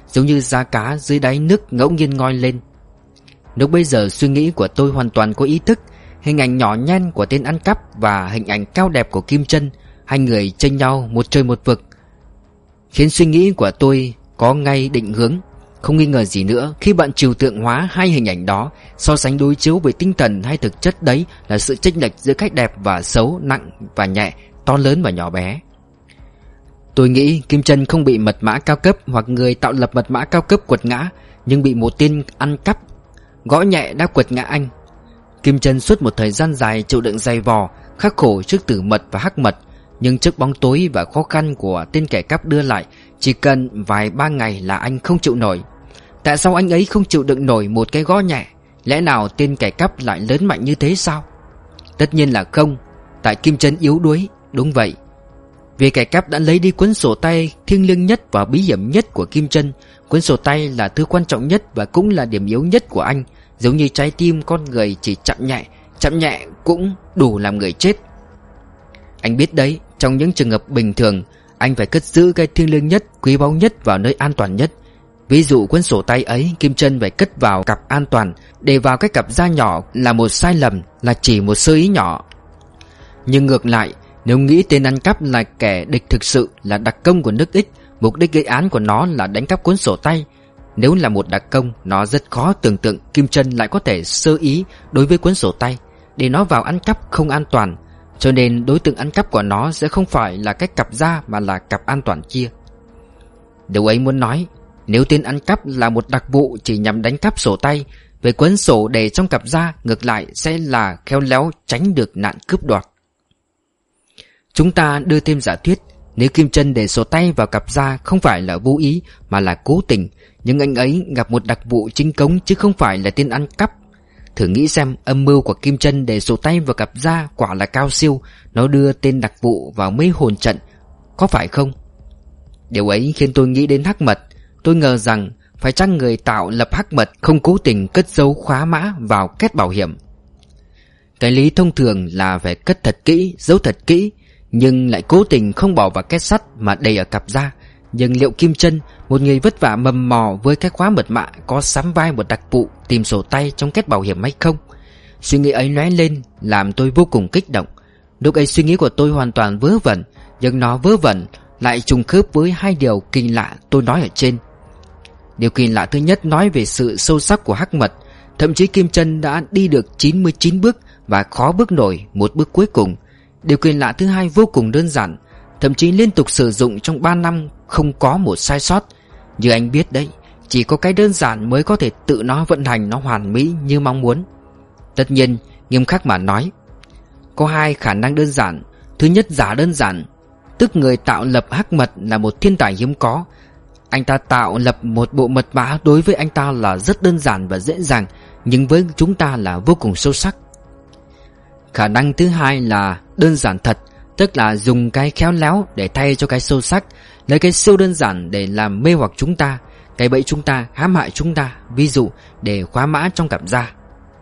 giống như giá cá dưới đáy nước ngẫu nhiên ngoi lên. Lúc bây giờ suy nghĩ của tôi hoàn toàn có ý thức. Hình ảnh nhỏ nhen của tên ăn cắp và hình ảnh cao đẹp của Kim Chân, hai người chênh nhau một trời một vực, khiến suy nghĩ của tôi có ngay định hướng. Không nghi ngờ gì nữa, khi bạn trừu tượng hóa hai hình ảnh đó, so sánh đối chiếu về tinh thần hay thực chất, đấy là sự chênh lệch giữa cách đẹp và xấu, nặng và nhẹ, to lớn và nhỏ bé. Tôi nghĩ Kim Chân không bị mật mã cao cấp hoặc người tạo lập mật mã cao cấp quật ngã, nhưng bị một tên ăn cắp gõ nhẹ đã quật ngã anh. Kim Chân suốt một thời gian dài chịu đựng dày vò, khắc khổ trước tử mật và hắc mật, nhưng trước bóng tối và khó khăn của tên kẻ cắp đưa lại, chỉ cần vài ba ngày là anh không chịu nổi. Tại sao anh ấy không chịu đựng nổi một cái gõ nhẹ? Lẽ nào tên kẻ cắp lại lớn mạnh như thế sao? Tất nhiên là không. Tại Kim Chân yếu đuối. Đúng vậy, vì kẻ cắp đã lấy đi cuốn sổ tay thiêng liêng nhất và bí hiểm nhất của Kim Chân. Cuốn sổ tay là thứ quan trọng nhất và cũng là điểm yếu nhất của anh. Giống như trái tim con người chỉ chạm nhẹ, chạm nhẹ cũng đủ làm người chết. Anh biết đấy, trong những trường hợp bình thường, anh phải cất giữ cái thiêng liêng nhất, quý báu nhất vào nơi an toàn nhất. Ví dụ cuốn sổ tay ấy, Kim Chân phải cất vào cặp an toàn. Để vào cái cặp da nhỏ là một sai lầm, là chỉ một sơ ý nhỏ. Nhưng ngược lại, nếu nghĩ tên ăn cắp là kẻ địch thực sự, là đặc công của nước X, mục đích gây án của nó là đánh cắp cuốn sổ tay, nếu là một đặc công, nó rất khó tưởng tượng Kim Chân lại có thể sơ ý đối với cuốn sổ tay, để nó vào ăn cắp không an toàn. Cho nên đối tượng ăn cắp của nó sẽ không phải là cái cặp da mà là cặp an toàn kia. Điều ấy muốn nói, nếu tên ăn cắp là một đặc vụ chỉ nhằm đánh cắp sổ tay, về cuốn sổ để trong cặp da ngược lại sẽ là khéo léo tránh được nạn cướp đoạt. Chúng ta đưa thêm giả thuyết, nếu Kim Chân để sổ tay vào cặp da không phải là vô ý mà là cố tình, nhưng anh ấy gặp một đặc vụ chính cống chứ không phải là tên ăn cắp. Thử nghĩ xem, âm mưu của Kim Chân để sổ tay vào cặp da quả là cao siêu, nó đưa tên đặc vụ vào mấy hồn trận, có phải không? Điều ấy khiến tôi nghĩ đến hắc mật. Tôi ngờ rằng phải chăng người tạo lập hắc mật không cố tình cất giấu khóa mã vào két bảo hiểm. Cái lý thông thường là phải cất thật kỹ, giấu thật kỹ, nhưng lại cố tình không bỏ vào két sắt mà đầy ở cặp da. Nhưng liệu Kim Chân, một người vất vả mầm mò với cái khóa mật mã, có sắm vai một đặc vụ tìm sổ tay trong két bảo hiểm hay không? Suy nghĩ ấy lóe lên làm tôi vô cùng kích động. Lúc ấy suy nghĩ của tôi hoàn toàn vớ vẩn, nhưng nó vớ vẩn lại trùng khớp với hai điều kỳ lạ tôi nói ở trên. Điều kỳ lạ thứ nhất nói về sự sâu sắc của hắc mật. Thậm chí Kim Chân đã đi được chín mươi chín bước và khó bước nổi một bước cuối cùng. Điều kỳ lạ thứ hai vô cùng đơn giản, thậm chí liên tục sử dụng trong ba năm không có một sai sót. Như anh biết đấy, chỉ có cái đơn giản mới có thể tự nó vận hành nó hoàn mỹ như mong muốn. Tất nhiên, nghiêm khắc mà nói, có hai khả năng đơn giản. Thứ nhất, giả đơn giản, tức người tạo lập hắc mật là một thiên tài hiếm có. Anh ta tạo lập một bộ mật mã đối với anh ta là rất đơn giản và dễ dàng, nhưng với chúng ta là vô cùng sâu sắc. Khả năng thứ hai là đơn giản thật, tức là dùng cái khéo léo để thay cho cái sâu sắc, lấy cái siêu đơn giản để làm mê hoặc chúng ta, cái bẫy chúng ta, hãm hại chúng ta, ví dụ để khóa mã trong cặp da.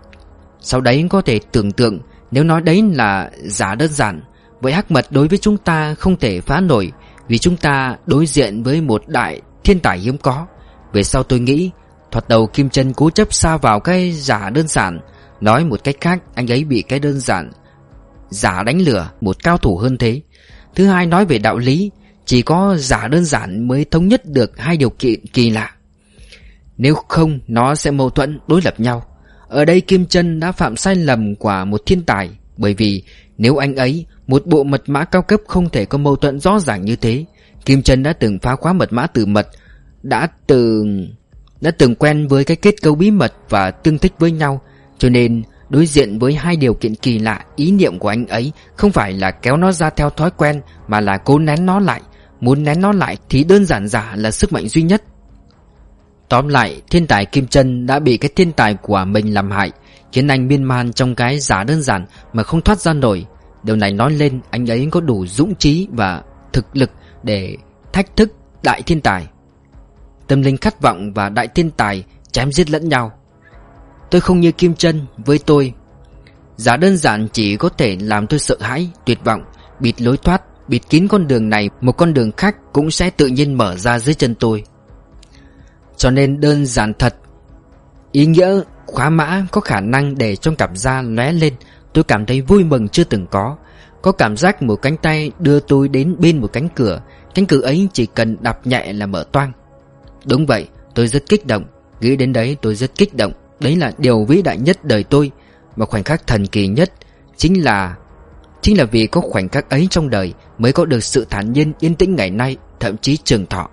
Sau đấy có thể tưởng tượng, nếu nói đấy là giả đơn giản, vậy hắc mật đối với chúng ta không thể phá nổi, vì chúng ta đối diện với một đại thiên tài hiếm có. Về sau tôi nghĩ, thoạt đầu Kim Chân cố chấp sa vào cái giả đơn giản. Nói một cách khác, anh ấy bị cái đơn giản giả đánh lừa một cao thủ hơn thế. Thứ hai, nói về đạo lý, chỉ có giả đơn giản mới thống nhất được hai điều kiện kỳ lạ. Nếu không, nó sẽ mâu thuẫn đối lập nhau. Ở đây Kim Chân đã phạm sai lầm của một thiên tài, bởi vì nếu anh ấy, một bộ mật mã cao cấp không thể có mâu thuẫn rõ ràng như thế. Kim Chân đã từng phá khóa mật mã từ mật, đã từng đã từng quen với cái kết cấu bí mật và tương thích với nhau, cho nên đối diện với hai điều kiện kỳ lạ, ý niệm của anh ấy không phải là kéo nó ra theo thói quen, mà là cố nén nó lại. Muốn nén nó lại thì đơn giản giả là sức mạnh duy nhất. Tóm lại, thiên tài Kim Chân đã bị cái thiên tài của mình làm hại, khiến anh miên man trong cái giả đơn giản mà không thoát ra nổi. Điều này nói lên anh ấy có đủ dũng trí và thực lực để thách thức đại thiên tài. Tâm linh khát vọng và đại thiên tài chém giết lẫn nhau. Tôi không như Kim Chân, với tôi giả đơn giản chỉ có thể làm tôi sợ hãi, tuyệt vọng, bịt lối thoát, bịt kín con đường này, một con đường khác cũng sẽ tự nhiên mở ra dưới chân tôi. Cho nên đơn giản thật. Ý nghĩa khóa mã có khả năng để trong cảm giác lóe lên. Tôi cảm thấy vui mừng chưa từng có. Có cảm giác một cánh tay đưa tôi đến bên một cánh cửa. Cánh cửa ấy chỉ cần đạp nhẹ là mở toang. Đúng vậy, tôi rất kích động. Nghĩ đến đấy tôi rất kích động. Đấy là điều vĩ đại nhất đời tôi. Mà khoảnh khắc thần kỳ nhất Chính là Chính là vì có khoảnh khắc ấy trong đời mới có được sự thản nhiên yên tĩnh ngày nay, thậm chí trường thọ.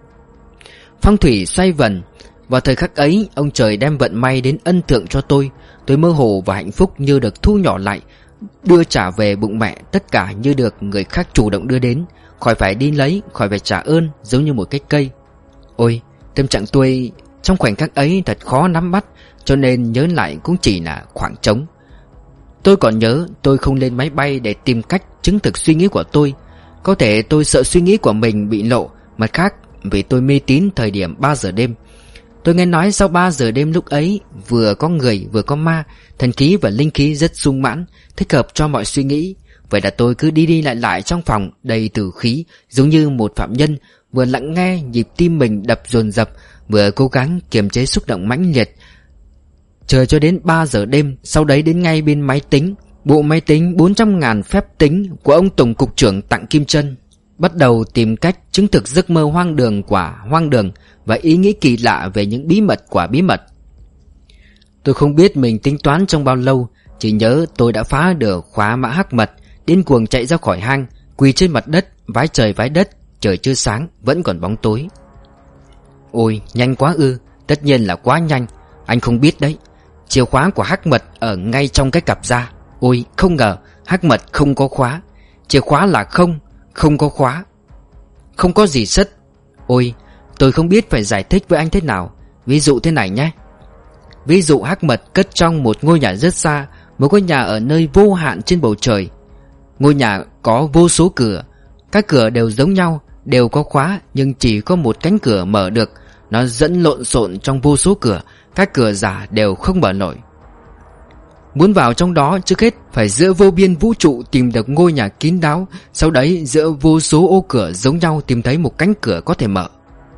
Phong thủy xoay vần. Vào thời khắc ấy, ông trời đem vận may đến ân thượng cho tôi. Tôi mơ hồ và hạnh phúc như được thu nhỏ lại, đưa trả về bụng mẹ. Tất cả như được người khác chủ động đưa đến, khỏi phải đi lấy, khỏi phải trả ơn, giống như một cái cây. Ôi, tâm trạng tôi trong khoảnh khắc ấy thật khó nắm bắt, cho nên nhớ lại cũng chỉ là khoảng trống. Tôi còn nhớ tôi không lên máy bay để tìm cách chứng thực suy nghĩ của tôi. Có thể tôi sợ suy nghĩ của mình bị lộ. Mặt khác vì tôi mê tín thời điểm ba giờ đêm. Tôi nghe nói sau ba giờ đêm lúc ấy vừa có người vừa có ma, thần khí và linh khí rất sung mãn, thích hợp cho mọi suy nghĩ. Vậy là tôi cứ đi đi lại lại trong phòng đầy tử khí, giống như một phạm nhân, vừa lặng nghe nhịp tim mình đập dồn dập, vừa cố gắng kiềm chế xúc động mãnh liệt. Chờ cho đến ba giờ đêm, sau đấy đến ngay bên máy tính, bộ máy tính bốn trăm ngàn phép tính của ông Tổng cục trưởng Tặng Kim Trân, bắt đầu tìm cách chứng thực giấc mơ hoang đường quả hoang đường và ý nghĩ kỳ lạ về những bí mật quả bí mật. Tôi không biết mình tính toán trong bao lâu, chỉ nhớ tôi đã phá được khóa mã hắc mật, điên cuồng chạy ra khỏi hang, quỳ trên mặt đất, vái trời vái đất. Trời chưa sáng, vẫn còn bóng tối. Ôi, nhanh quá ư? Tất nhiên là quá nhanh. Anh không biết đấy, chìa khóa của hắc mật ở ngay trong cái cặp da. Ôi, không ngờ hắc mật không có khóa. Chìa khóa là không, không có khóa, không có gì sất. Ôi, tôi không biết phải giải thích với anh thế nào. Ví dụ thế này nhé. Ví dụ hắc mật cất trong một ngôi nhà rất xa, một ngôi nhà ở nơi vô hạn trên bầu trời. Ngôi nhà có vô số cửa, các cửa đều giống nhau, đều có khóa, nhưng chỉ có một cánh cửa mở được. Nó dẫn lộn xộn trong vô số cửa, các cửa giả đều không mở nổi. Muốn vào trong đó, trước hết phải giữa vô biên vũ trụ tìm được ngôi nhà kín đáo, sau đấy giữa vô số ô cửa giống nhau tìm thấy một cánh cửa có thể mở.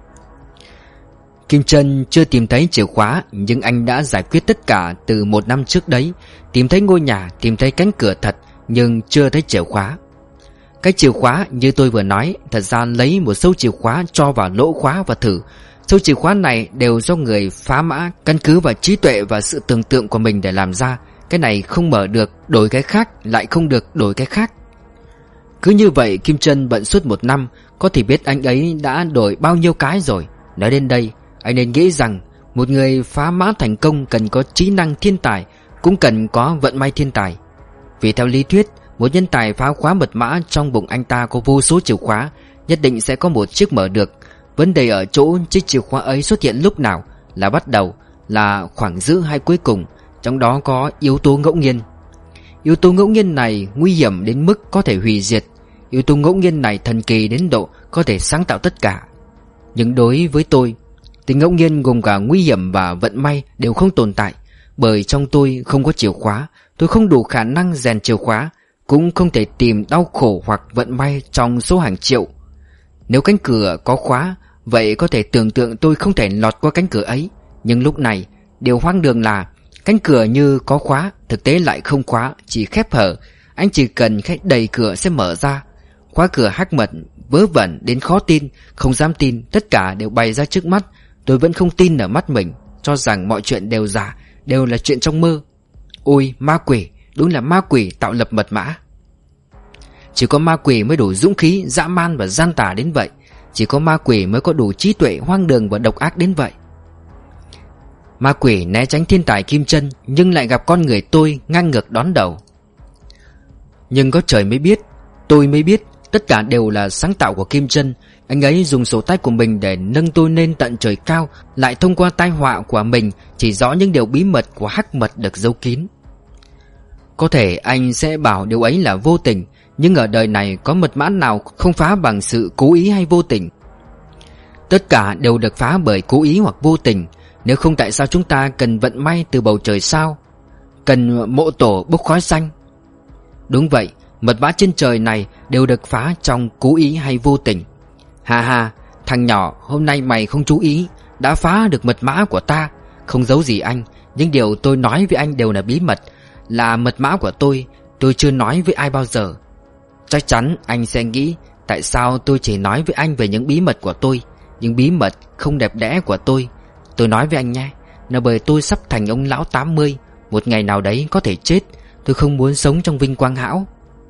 Kim Trân chưa tìm thấy chìa khóa, nhưng anh đã giải quyết tất cả từ một năm trước đấy. Tìm thấy ngôi nhà, tìm thấy cánh cửa thật, nhưng chưa thấy chìa khóa. Cái chìa khóa như tôi vừa nói, thật ra lấy một sâu chìa khóa cho vào lỗ khóa và thử. Sâu chìa khóa này đều do người phá mã căn cứ vào trí tuệ và sự tưởng tượng của mình để làm ra. Cái này không mở được, đổi cái khác, lại không được, đổi cái khác. Cứ như vậy Kim Trân bận suốt một năm, có thể biết anh ấy đã đổi bao nhiêu cái rồi. Nói đến đây, anh nên nghĩ rằng một người phá mã thành công cần có trí năng thiên tài, cũng cần có vận may thiên tài. Vì theo lý thuyết, một nhân tài phá khóa mật mã trong bụng anh ta có vô số chìa khóa, nhất định sẽ có một chiếc mở được. Vấn đề ở chỗ chiếc chìa khóa ấy xuất hiện lúc nào, là bắt đầu, là khoảng giữa hay cuối cùng. Trong đó có yếu tố ngẫu nhiên. Yếu tố ngẫu nhiên này nguy hiểm đến mức có thể hủy diệt. Yếu tố ngẫu nhiên này thần kỳ đến độ có thể sáng tạo tất cả. Nhưng đối với tôi, tính ngẫu nhiên gồm cả nguy hiểm và vận may đều không tồn tại. Bởi trong tôi không có chìa khóa, tôi không đủ khả năng rèn chìa khóa, cũng không thể tìm đau khổ hoặc vận may trong số hàng triệu. Nếu cánh cửa có khóa, vậy có thể tưởng tượng tôi không thể lọt qua cánh cửa ấy. Nhưng lúc này, điều hoang đường là cánh cửa như có khóa, thực tế lại không khóa, chỉ khép hở. Anh chỉ cần khách đẩy cửa sẽ mở ra. Khóa cửa hắc mật vớ vẩn đến khó tin, không dám tin, tất cả đều bày ra trước mắt. Tôi vẫn không tin ở mắt mình, cho rằng mọi chuyện đều giả, đều là chuyện trong mơ. Ôi, ma quỷ, đúng là ma quỷ tạo lập mật mã. Chỉ có ma quỷ mới đủ dũng khí, dã man và gian tà đến vậy. Chỉ có ma quỷ mới có đủ trí tuệ hoang đường và độc ác đến vậy. Ma quỷ né tránh thiên tài Kim Trân, nhưng lại gặp con người tôi ngang ngược đón đầu. Nhưng có trời mới biết, tôi mới biết, tất cả đều là sáng tạo của Kim Trân. Anh ấy dùng sổ tay của mình để nâng tôi lên tận trời cao, lại thông qua tai họa của mình chỉ rõ những điều bí mật của hắc mật được giấu kín. Có thể anh sẽ bảo điều ấy là vô tình, nhưng ở đời này có mật mã nào không phá bằng sự cố ý hay vô tình? Tất cả đều được phá bởi cố ý hoặc vô tình. Nếu không tại sao chúng ta cần vận may từ bầu trời sao, cần mộ tổ bốc khói xanh? Đúng vậy, mật mã trên trời này đều được phá trong cố ý hay vô tình. Hà hà, thằng nhỏ, hôm nay mày không chú ý, đã phá được mật mã của ta. Không giấu gì anh, những điều tôi nói với anh đều là bí mật, là mật mã của tôi. Tôi chưa nói với ai bao giờ. Chắc chắn anh sẽ nghĩ tại sao tôi chỉ nói với anh về những bí mật của tôi, những bí mật không đẹp đẽ của tôi. Tôi nói với anh nha, là bởi tôi sắp thành ông lão tám mươi, một ngày nào đấy có thể chết. Tôi không muốn sống trong vinh quang hão.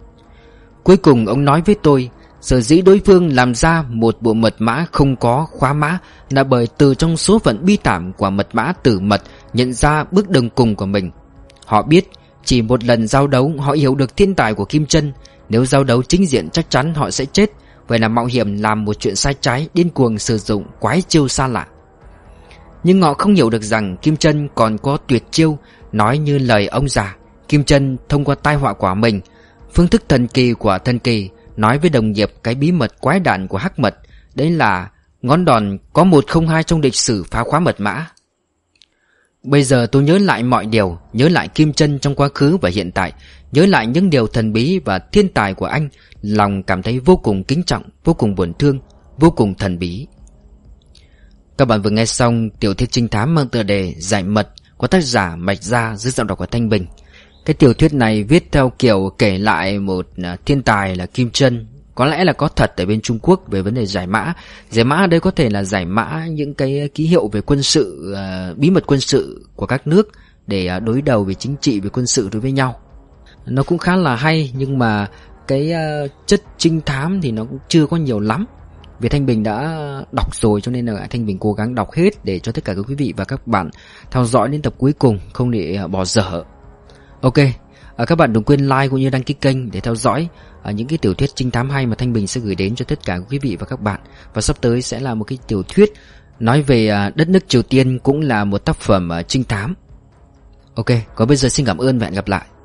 Cuối cùng ông nói với tôi, sở dĩ đối phương làm ra một bộ mật mã không có khóa mã là bởi từ trong số phận bi thảm của mật mã tử mật nhận ra bước đường cùng của mình. Họ biết chỉ một lần giao đấu họ hiểu được thiên tài của Kim Chân. Nếu giao đấu chính diện chắc chắn họ sẽ chết. Vậy là mạo hiểm làm một chuyện sai trái, điên cuồng sử dụng quái chiêu xa lạ. Nhưng họ không hiểu được rằng Kim Chân còn có tuyệt chiêu. Nói như lời ông già, Kim Chân thông qua tai họa của mình, phương thức thần kỳ của thần kỳ, nói với đồng nghiệp cái bí mật quái đản của hắc mật. Đấy là ngón đòn có một không hai trong lịch sử phá khóa mật mã. Bây giờ tôi nhớ lại mọi điều, nhớ lại Kim Chân trong quá khứ và hiện tại, nhớ lại những điều thần bí và thiên tài của anh, lòng cảm thấy vô cùng kính trọng, vô cùng buồn thương, vô cùng thần bí. Các bạn vừa nghe xong tiểu thuyết trinh thám mang tựa đề Giải Mật của tác giả Mạch Gia dưới giọng đọc của Thanh Bình. Cái tiểu thuyết này viết theo kiểu kể lại một thiên tài là Kim Chân, có lẽ là có thật ở bên Trung Quốc về vấn đề giải mã. Giải mã ở đây có thể là giải mã những cái ký hiệu về quân sự, uh, bí mật quân sự của các nước để uh, đối đầu về chính trị, về quân sự đối với nhau. Nó cũng khá là hay, nhưng mà cái uh, chất trinh thám thì nó cũng chưa có nhiều lắm. Vì Thanh Bình đã đọc rồi cho nên là Thanh Bình cố gắng đọc hết để cho tất cả các quý vị và các bạn theo dõi đến tập cuối cùng, không để uh, bỏ dở. Ok, à, các bạn đừng quên like cũng như đăng ký kênh để theo dõi à, những cái tiểu thuyết trinh thám hay mà Thanh Bình sẽ gửi đến cho tất cả quý vị và các bạn. Và sắp tới sẽ là một cái tiểu thuyết nói về à, đất nước Triều Tiên, cũng là một tác phẩm à, trinh thám. Ok, còn bây giờ xin cảm ơn và hẹn gặp lại.